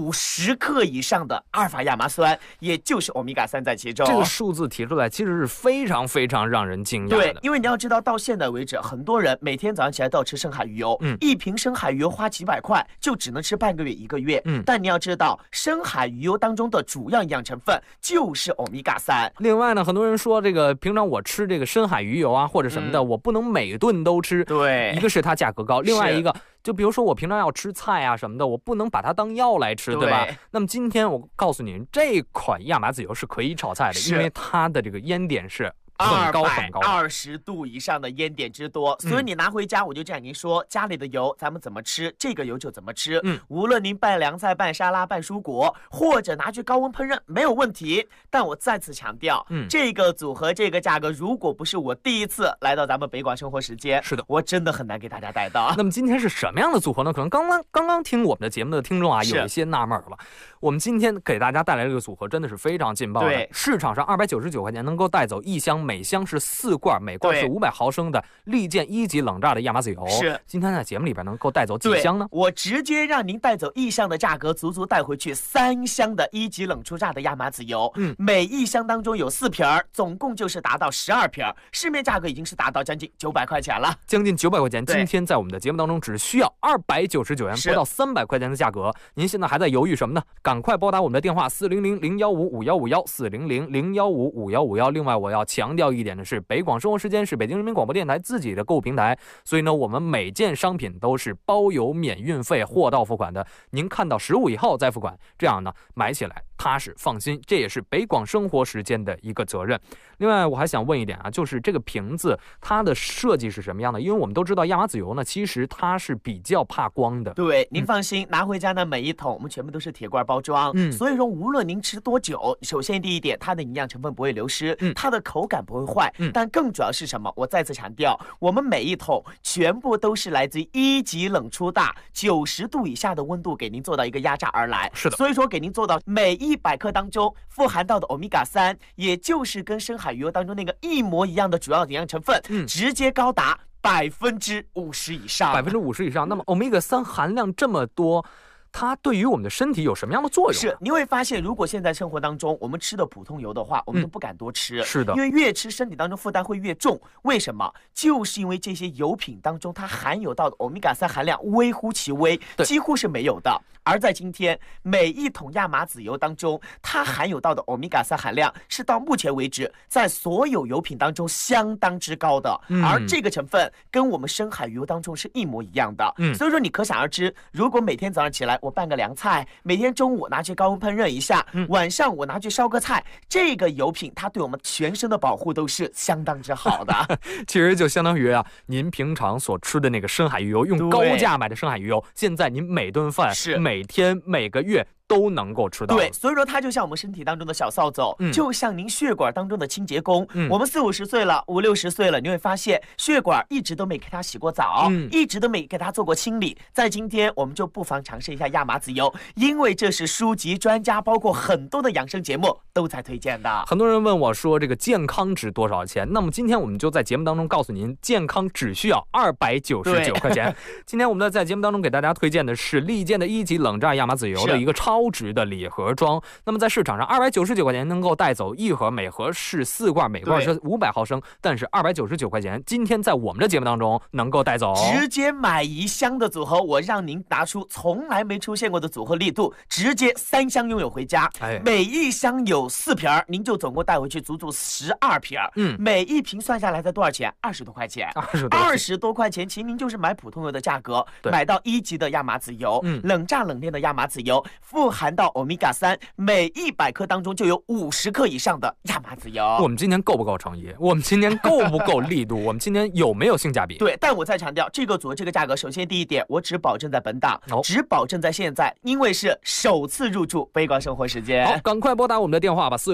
50克以上的阿尔法亚麻酸，也就是欧米伽3在其中。 这个数字提出来其实是非常非常让人惊讶的。 对，因为你要知道，到现在为止，很多人每天早上起来都要吃深海鱼油，一瓶深海鱼油花几百块，就只能吃半个月1个月。但你要知道，深海鱼油当中的主要营养成分就是欧米伽3。 另外呢，很多人说这个平常我吃这个深海鱼油啊或者什么的，我不能每顿都吃。 对， 一个是它价格高，另外一个就比如说我平常要吃菜啊什么的，我不能把它当药来吃，对吧？那么今天我告诉您，这款亚麻籽油是可以炒菜的，因为它的这个烟点是很高很高 ，220度以上的烟点之多，所以你拿回家，我就这样跟您说，家里的油咱们怎么吃，这个油就怎么吃。无论您拌凉菜、拌沙拉、拌蔬果，或者拿去高温烹饪，没有问题。但我再次强调，这个组合、这个价格，如果不是我第一次来到咱们北广生活时间， 是的， 我真的很难给大家带到。 那么今天是什么样的组合呢？可能刚刚听我们的节目的听众啊，有一些纳闷了。我们今天给大家带来这个组合真的是非常劲爆的。 对， 市场上299块钱能够带走1箱，每箱是4罐，每罐是500毫升的利剑1级冷榨的亚麻籽油。 是， 今天在节目里边能够带走几箱呢？ 我直接让您带走1箱的价格，足足带回去3箱的1级冷出榨的亚麻籽油。每1箱当中有4瓶，总共就是达到12瓶，市面价格已经是达到将近900块钱了， 将近900块钱。今天在我们的节目当中只需要299元，不到300块钱的价格。您现在还在犹豫什么呢？赶快拨打我们的电话400-015-5151，400-015-5151。另外我要强调一点的是，北广生活时间是北京人民广播电台自己的购物平台，所以呢，我们每件商品都是包邮免运费，货到付款的。您看到实物以后再付款，这样呢买起来踏实放心，这也是北广生活时间的一个责任。另外我还想问一点啊，就是这个瓶子它的设计是什么样的？因为我们都知道亚麻籽油呢，其实它是比较怕光的。 对，您放心，拿回家呢每一桶我们全部都是铁罐包装，所以说无论您吃多久，首先第一点，它的营养成分不会流失，它的口感不会坏，但更主要是什么？我再次强调，我们每一桶全部都是来自于1级冷出大90度以下的温度给您做到一个压榨而来。 是的， 所以说给您做到每100克当中富含到的欧米伽3，也就是跟深海鱼油当中那个一模一样的主要营养成分，直接高达50%以上 ，50%以上。那么欧米伽3含量这么多，它对于我们的身体有什么样的作用？ 是，你会发现，如果现在生活当中我们吃的普通油的话，我们都不敢多吃。 是的， 因为越吃身体当中负担会越重。为什么？就是因为这些油品当中它含有到的欧米伽3含量微乎其微，几乎是没有的。而在今天，每一桶亚麻籽油当中，它含有到的欧米伽3含量是到目前为止在所有油品当中相当之高的，而这个成分跟我们深海鱼油当中是一模一样的。所以说你可想而知，如果每天早上起来我拌个凉菜，每天中午拿去高温烹饪一下，晚上我拿去烧个菜，这个油品它对我们全身的保护都是相当之好的。 其实就相当于您平常所吃的那个深海鱼油，用高价买的深海鱼油，现在您每顿饭是每天每个月都能够吃到。 对，所以说它就像我们身体当中的小扫帚，就像您血管当中的清洁工。我们40-50岁了，50、60岁了，你会发现血管一直都没给它洗过澡，一直都没给它做过清理。在今天我们就不妨尝试一下亚麻籽油，因为这是书籍、专家，包括很多的养生节目都在推荐的。 很多人问我说这个健康值多少钱？那么今天我们就在节目当中告诉您，健康只需要299块钱。今天我们在节目当中给大家推荐的是利健的1级冷榨亚麻籽油的一个超值的礼盒装。那么在市场上299块钱能够带走一盒，每盒是4罐，每罐是500毫升，但是299块钱今天在我们的节目当中能够带走， 直接买1箱的组合，我让您拿出从来没出现过的组合力度，直接3箱拥有回家。每一箱有4瓶，您就总共带回去足足12瓶。每一瓶算下来才多少钱？20多块钱。20多块钱，其实您就是买普通油的价格，买到1级的亚麻籽油，冷榨冷链的亚麻籽油，富含到欧米伽3，每100克当中就有50克以上的亚麻籽油。 我们今天够不够诚意？我们今天够不够力度？我们今天有没有性价比？ 对，但我再强调，这个组合这个价格，首先第一点，我只保证在本档，只保证在现在，因为是首次入驻北广生活时间。 好，赶快拨打我们的电话吧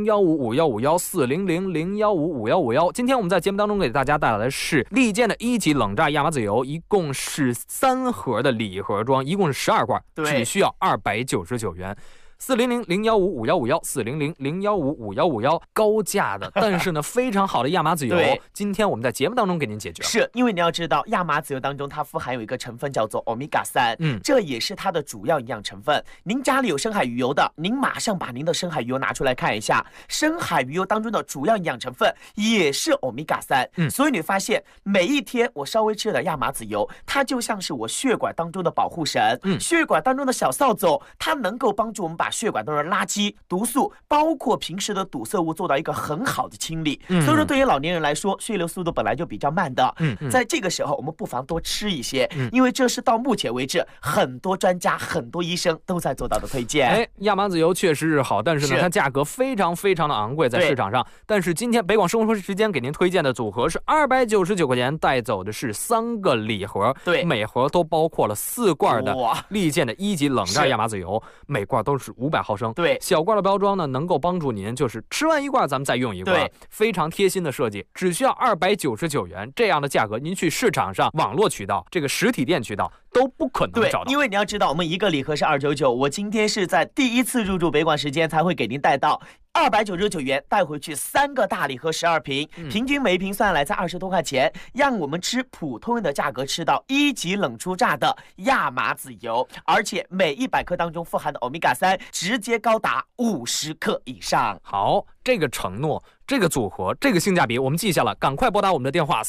，400-015-5151，400-015-5151。今天我们在节目当中给大家带来的是利健的1级冷榨亚麻籽油，一共是3盒的礼盒装，一共是12罐，只需要299元。400-015-5151，400-015-5151，高价的，但是呢非常好的亚麻籽油，今天我们在节目当中给您解决。 是因为你要知道，亚麻籽油当中它富含有一个成分叫做欧米伽3，这也是它的主要营养成分。您家里有深海鱼油的，您马上把您的深海鱼油拿出来看一下，深海鱼油当中的主要营养成分也是欧米伽3。所以你发现每一天我稍微吃点亚麻籽油，它就像是我血管当中的保护神，血管当中的小扫帚，它能够帮助我们把血管当中的垃圾、毒素，包括平时的堵塞物做到一个很好的清理。所以说对于老年人来说，血流速度本来就比较慢的，在这个时候我们不妨多吃一些，因为这是到目前为止很多专家、很多医生都在做到的推荐。 亚麻籽油确实是好，但是呢它价格非常非常的昂贵在市场上。但是今天北广生活时间给您推荐的组合是299块钱，带走的是3个礼盒，每盒都包括了4罐的利健的1级冷榨亚麻籽油，每罐都是500毫升。小罐的包装呢，能够帮助您就是吃完1罐咱们再用1罐，非常贴心的设计，只需要299元，这样的价格您去市场上网络渠道、这个实体店渠道都不可能找到。 因为你要知道，我们一个礼盒是299，我今天是在第一次入驻北广时间才会给您带到299元，带回去3个大礼盒12瓶，平均每一瓶算下来才20多块钱，让我们吃普通人的价格吃到1级冷出榨的亚麻籽油，而且每100克当中富含的欧米伽3直接高达50克以上。 好，这个承诺，这个组合，这个性价比我们记下了，赶快拨打我们的电话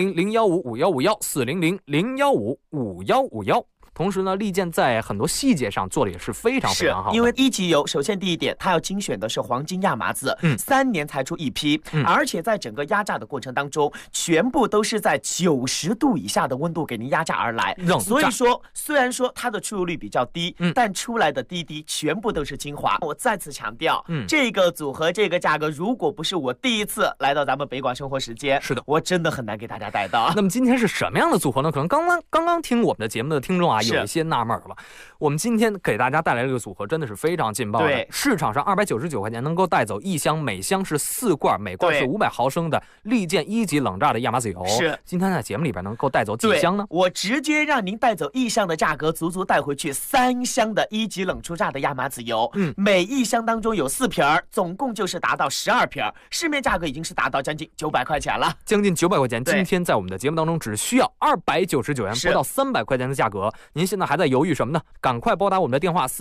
400-015-5151，400-015-5151。同时呢，利健在很多细节上做的也是非常非常好的。 因为1级油，首先第一点，它要精选的是黄金亚麻籽，3年才出1批，而且在整个压榨的过程当中，全部都是在90度以下的温度给您压榨而来。所以说，虽然说它的出油率比较低，但出来的滴滴全部都是精华。我再次强调，这个组合这个价格，如果不是我第一次来到咱们北广生活时间， 是的， 我真的很难给大家带到。 那么今天是什么样的组合呢？可能刚刚听我们的节目的听众有一些纳闷了。我们今天给大家带来这个组合真的是非常劲爆的，市场上299块钱能够带走1箱，每箱是4罐，每罐是500毫升的利健1级冷榨的亚麻籽油。今天在节目里边能够带走几箱呢？ 我直接让您带走1箱的价格，足足带回去3箱的1级冷出榨的亚麻籽油。每1箱当中有4瓶，总共就是达到12瓶，市面价格已经是达到将近900块钱了， 将近900块钱。今天在我们的节目当中只需要299元，不到300块钱的价格，您现在还在犹豫什么呢？赶快拨打我们的电话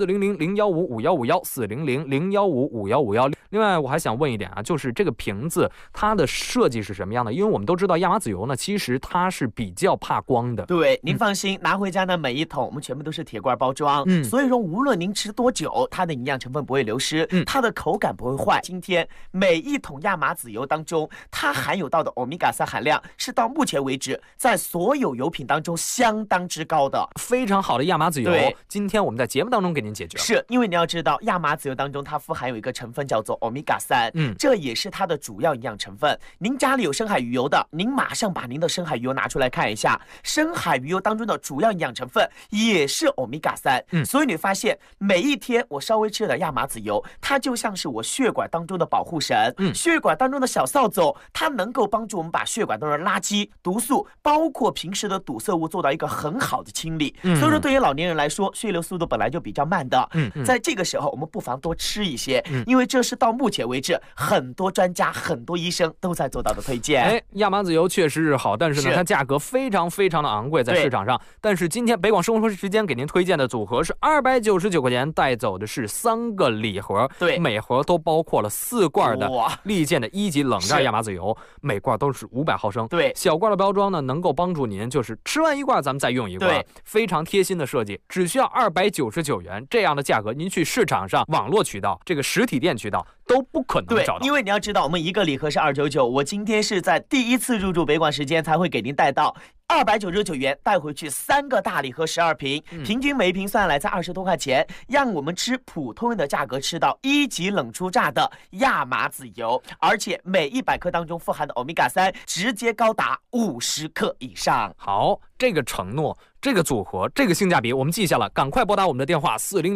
400-015-5151，400-015-5151。另外我还想问一点啊，就是这个瓶子它的设计是什么样的？因为我们都知道亚麻籽油呢，其实它是比较怕光的。 对，您放心，拿回家呢每一桶我们全部都是铁罐包装，所以说无论您吃多久，它的营养成分不会流失，它的口感不会坏。今天每一桶亚麻籽油当中，它含有到的欧米伽3含量是到目前为止在所有油品当中相当之高的， 非非常好的亚麻籽油，今天我们在节目当中给您解决了。 是因为你要知道，亚麻籽油当中它富含有一个成分叫做欧米伽3，这也是它的主要营养成分。您家里有深海鱼油的，您马上把您的深海鱼油拿出来看一下，深海鱼油当中的主要营养成分也是欧米伽3。所以你发现每一天我稍微吃点亚麻籽油，它就像是我血管当中的保护神，血管当中的小扫帚，它能够帮助我们把血管当中的垃圾、毒素，包括平时的堵塞物做到一个很好的清理。所以说对于老年人来说，血流速度本来就比较慢的，在这个时候我们不妨多吃一些，因为这是到目前为止很多专家、很多医生都在做到的推荐。 亚麻籽油确实是好，但是呢，它价格非常非常的昂贵在市场上。但是今天北广生活时间给您推荐的组合是299块钱，带走的是3个礼盒，每盒都包括了4罐的利健的1级冷榨亚麻籽油，每罐都是500毫升。小罐的包装呢，能够帮助您就是吃完一罐咱们再用一罐，非常贴心的设计，只需要299元这样的价格，您去市场上网络渠道、这个实体店渠道都不可能找到。 因为你要知道，我们一个礼盒是299，我今天是在第一次入驻北广时间才会给您带到299元带回去3个大礼盒12瓶，平均每一瓶算下来才20多块钱，让我们吃普通人的价格吃到1级冷出榨的亚麻籽油，而且每100克当中富含的欧米伽3直接高达50克以上。 好，这个承诺，这个组合，这个性价比我们记下了，赶快拨打我们的电话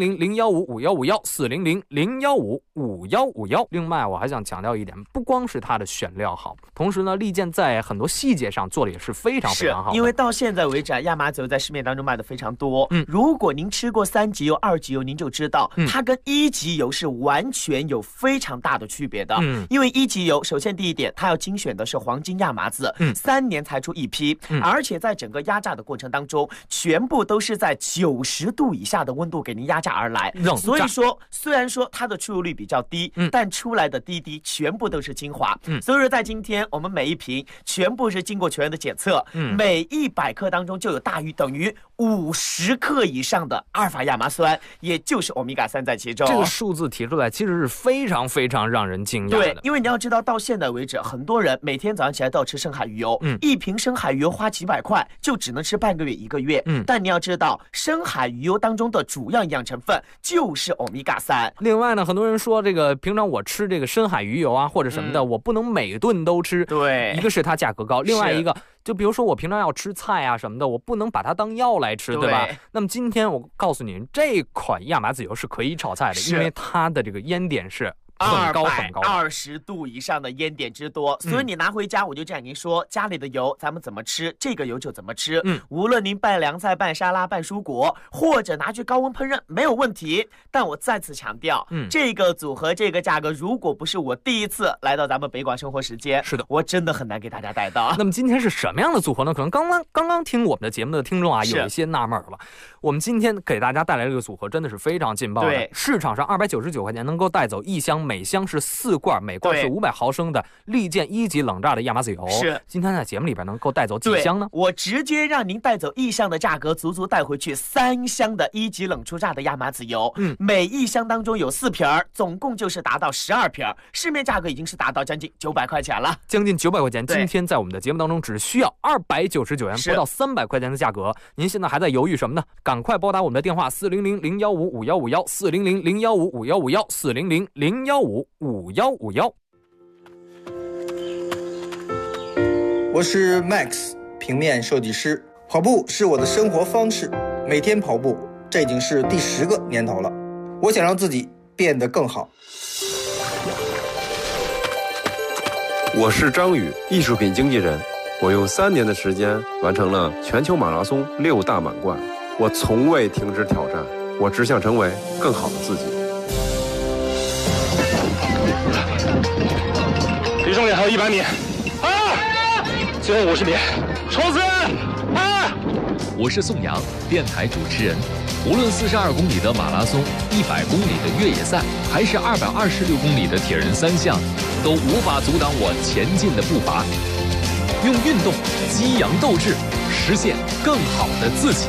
400-015-5151，400-015-5151。另外我还想强调一点，不光是它的选料好，同时呢，利健在很多细节上做的也是非常非常好的。 因为到现在为止，亚麻籽油在市面当中卖的非常多。如果您吃过3级油、2级油，您就知道它跟1级油是完全有非常大的区别的。因为1级油，首先第一点，它要精选的是黄金亚麻籽，3年才出一批，而且在整个压榨的过程当中，全部都是在90度以下的温度给您压榨而来。所以说，虽然说它的出油率比较低，但出来的滴滴全部都是精华。所以说，在今天我们每一瓶全部是经过全员的检测，每100克当中就有大于等于50克以上的阿尔法亚麻酸，也就是欧米伽3在其中。 这个数字提出来，其实是非常非常让人惊讶的。 对，因为你要知道，到现在为止，很多人每天早上起来都要吃深海鱼油，一瓶深海鱼油花几百块，就只能吃半个月、1个月。但你要知道，深海鱼油当中的主要营养成分就是欧米伽3。 另外呢，很多人说这个平常我吃这个深海鱼油啊或者什么的，我不能每顿都吃。 对， 一个是它价格高，另外一个就比如说我平常要吃菜啊什么的，我不能把它当药来吃，对吧？那么今天我告诉您，这款亚麻籽油是可以炒菜的，因为它的这个烟点是很高很高 ，220度以上的烟点之多，所以你拿回家，我就这样跟您说，家里的油咱们怎么吃，这个油就怎么吃。无论您拌凉菜、拌沙拉、拌蔬果，或者拿去高温烹饪，没有问题。但我再次强调，这个组合、这个价格，如果不是我第一次来到咱们北广生活时间， 是的， 我真的很难给大家带到。 那么今天是什么样的组合呢？可能刚刚听我们的节目的听众啊，有一些纳闷了。我们今天给大家带来这个组合真的是非常劲爆的，市场上299块钱能够带走1箱，每箱是4罐，每罐是500毫升的利健1级冷榨的亚麻籽油。 是， 今天在节目里边能够带走几箱呢？ 我直接让您带走1箱的价格，足足带回去3箱的1级冷出榨的亚麻籽油。每1箱当中有4瓶，总共就是达到12瓶，市面价格已经是达到将近900块钱了， 将近900块钱。今天在我们的节目当中只需要299元，不到300块钱的价格。您现在还在犹豫什么呢？赶快拨打我们的电话400-015-5151，400-015-5151，400-015-5151。 我是 Max， 平面设计师。跑步是我的生活方式，每天跑步，这已经是第10个年头了。我想让自己变得更好。 我是张宇，艺术品经纪人。我用3年的时间完成了全球马拉松6大满贯。我从未停止挑战，我只想成为更好的自己。 离终点还有100米，最后50米，冲刺！ 我是宋阳，电台主持人。无论42公里的马拉松、100公里的越野赛，还是226公里的铁人3项，都无法阻挡我前进的步伐。用运动激扬斗志，实现更好的自己。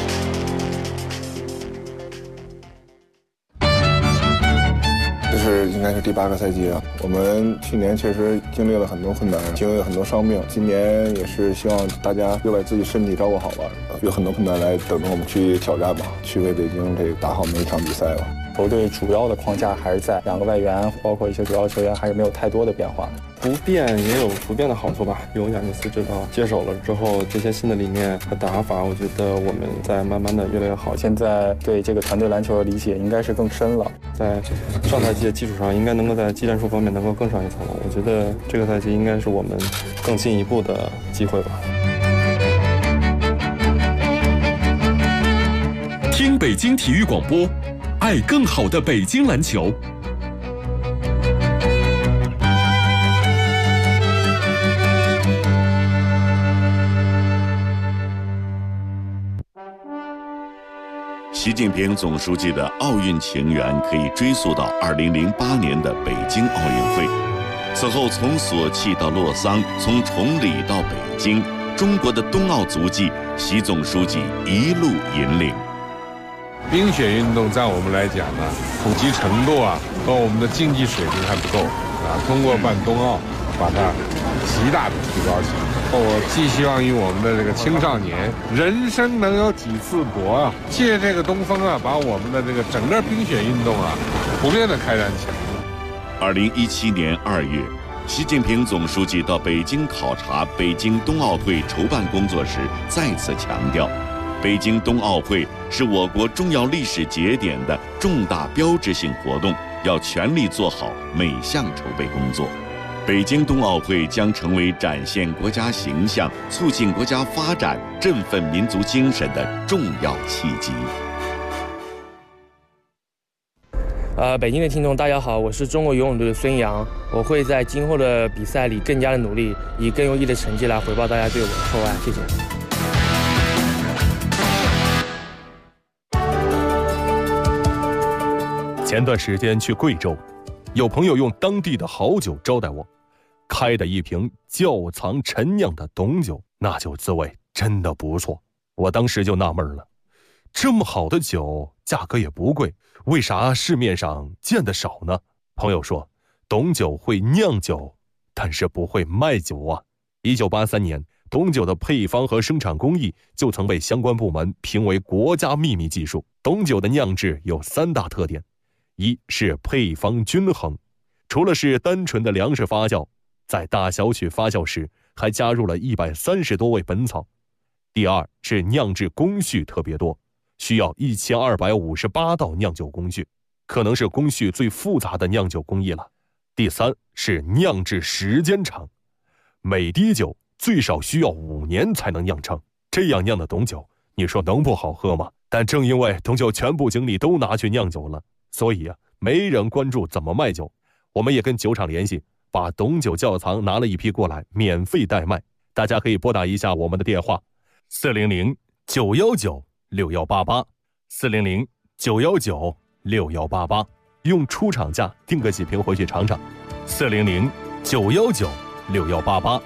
就是应该是第8个赛季了。我们去年确实经历了很多困难，经历了很多伤病，今年也是希望大家又把自己身体照顾好吧，有很多困难来等着我们去挑战吧，去为北京这打好每一场比赛吧。 球队主要的框架还是在2个外援，包括一些主要球员还是没有太多的变化。 不变也有不变的好处吧。有亚尼斯指导接手了之后，这些新的理念和打法，我觉得我们在慢慢的越来越好。 现在对这个团队篮球的理解应该是更深了， 在上赛季的基础上，应该能够在技战术方面能够更上一层楼。我觉得这个赛季应该是我们更进一步的机会吧。 听北京体育广播，爱更好的北京篮球。 习近平总书记的奥运情缘可以追溯到2008年的北京奥运会，此后从索契到洛桑，从崇礼到北京，中国的冬奥足迹，习总书记一路引领。 冰雪运动在我们来讲呢，普及程度和我们的竞技水平还不够通过办冬奥，把它极大的提高起来。我寄希望于我们的这个青少年，人生能有几次搏借这个东风把我们的这个整个冰雪运动普遍的开展起来。 2017年2月，习近平总书记到北京考察北京冬奥会筹办工作时，再次强调，北京冬奥会是我国重要历史节点的重大标志性活动，要全力做好每项筹备工作。北京冬奥会将成为展现国家形象、促进国家发展、振奋民族精神的重要契机。 北京的听众大家好，我是中国游泳队的孙杨，我会在今后的比赛里更加的努力，以更优异的成绩来回报大家对我的厚爱，谢谢。 前段时间去贵州，有朋友用当地的好酒招待我，开的一瓶窖藏陈酿的董酒，那酒滋味真的不错。我当时就纳闷了，这么好的酒价格也不贵，为啥市面上见得少呢？朋友说，董酒会酿酒，但是不会卖酒啊。1983年，董酒的配方和生产工艺就曾被相关部门评为国家秘密技术。董酒的酿制有3大特点，一是配方均衡，除了是单纯的粮食发酵，在大小曲发酵时还加入了130多味本草。第二是酿制工序特别多，需要1258道酿酒工序，可能是工序最复杂的酿酒工艺了。第三是酿制时间长，每滴酒最少需要5年才能酿成，这样酿的董酒，你说能不好喝吗？但正因为董酒全部精力都拿去酿酒了，所以没人关注怎么卖酒。我们也跟酒厂联系，把董酒窖藏拿了一批过来，免费代卖。大家可以拨打一下我们的电话，400-919-6188 400-919-6188，用出厂价订个几瓶回去尝尝。400-919-6188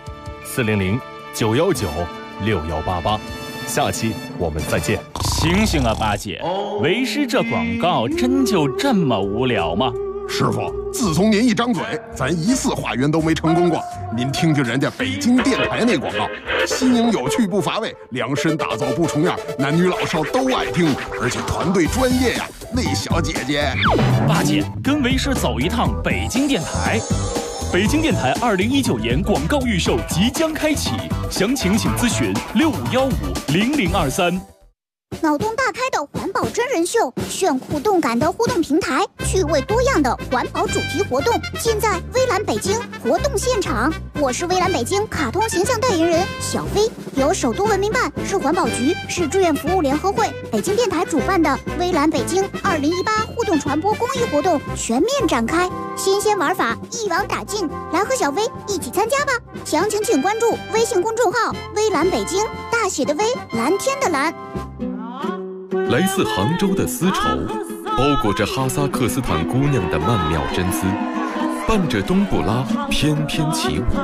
400-919-6188，下期我们再见。 醒醒啊，八戒，为师这广告真就这么无聊吗？ 师傅，自从您一张嘴，咱1次化缘都没成功过。您听听人家北京电台那广告，新颖有趣不乏味，量身打造不重样，男女老少都爱听，而且团队专业呀。那小姐姐， 八戒跟为师走一趟北京电台。北京电台2019年广告预售即将开启，详情请咨询65150023。 脑洞大开的环保真人秀，炫酷动感的互动平台，趣味多样的环保主题活动，尽在微蓝北京活动现场。我是微蓝北京卡通形象代言人小飞，由首都文明办、市环保局、市志愿服务联合会、北京电台主办的微蓝北京2018互动传播公益活动全面展开，新鲜玩法一网打尽，来和小飞一起参加吧！详情请关注微信公众号微蓝北京，大写的微，蓝天的蓝。 来自杭州的丝绸，包裹着哈萨克斯坦姑娘的曼妙真姿，伴着冬不拉翩翩起舞。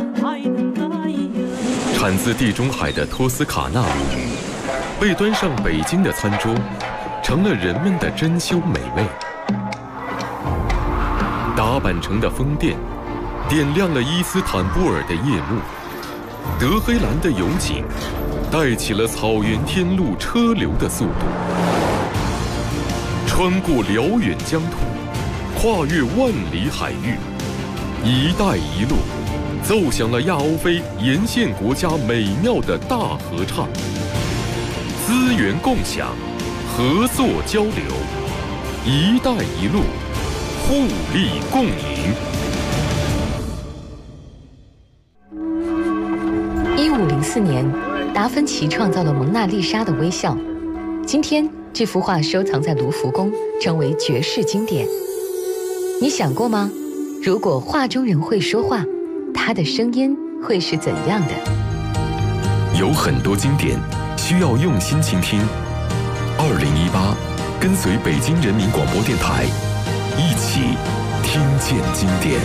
产自地中海的托斯卡纳舞，被端上北京的餐桌，成了人们的珍馐美味。达达坂城的风电，点亮了伊斯坦布尔的夜幕。德黑兰的油井，带起了草原天路车流的速度。穿过辽远疆土，跨越万里海域，“一带一路”奏响了亚欧非沿线国家美妙的大合唱。资源共享，合作交流，“一带一路”互利共赢。 1504年，达芬奇创造了蒙娜丽莎的微笑。今天，这幅画收藏在卢浮宫，成为绝世经典。你想过吗？如果画中人会说话，他的声音会是怎样的？ 有很多经典需要用心倾听。2018，跟随北京人民广播电台，一起听见经典。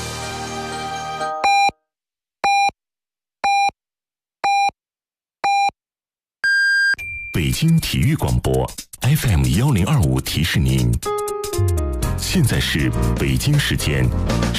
北京体育广播 FM 1025提示您，现在是北京时间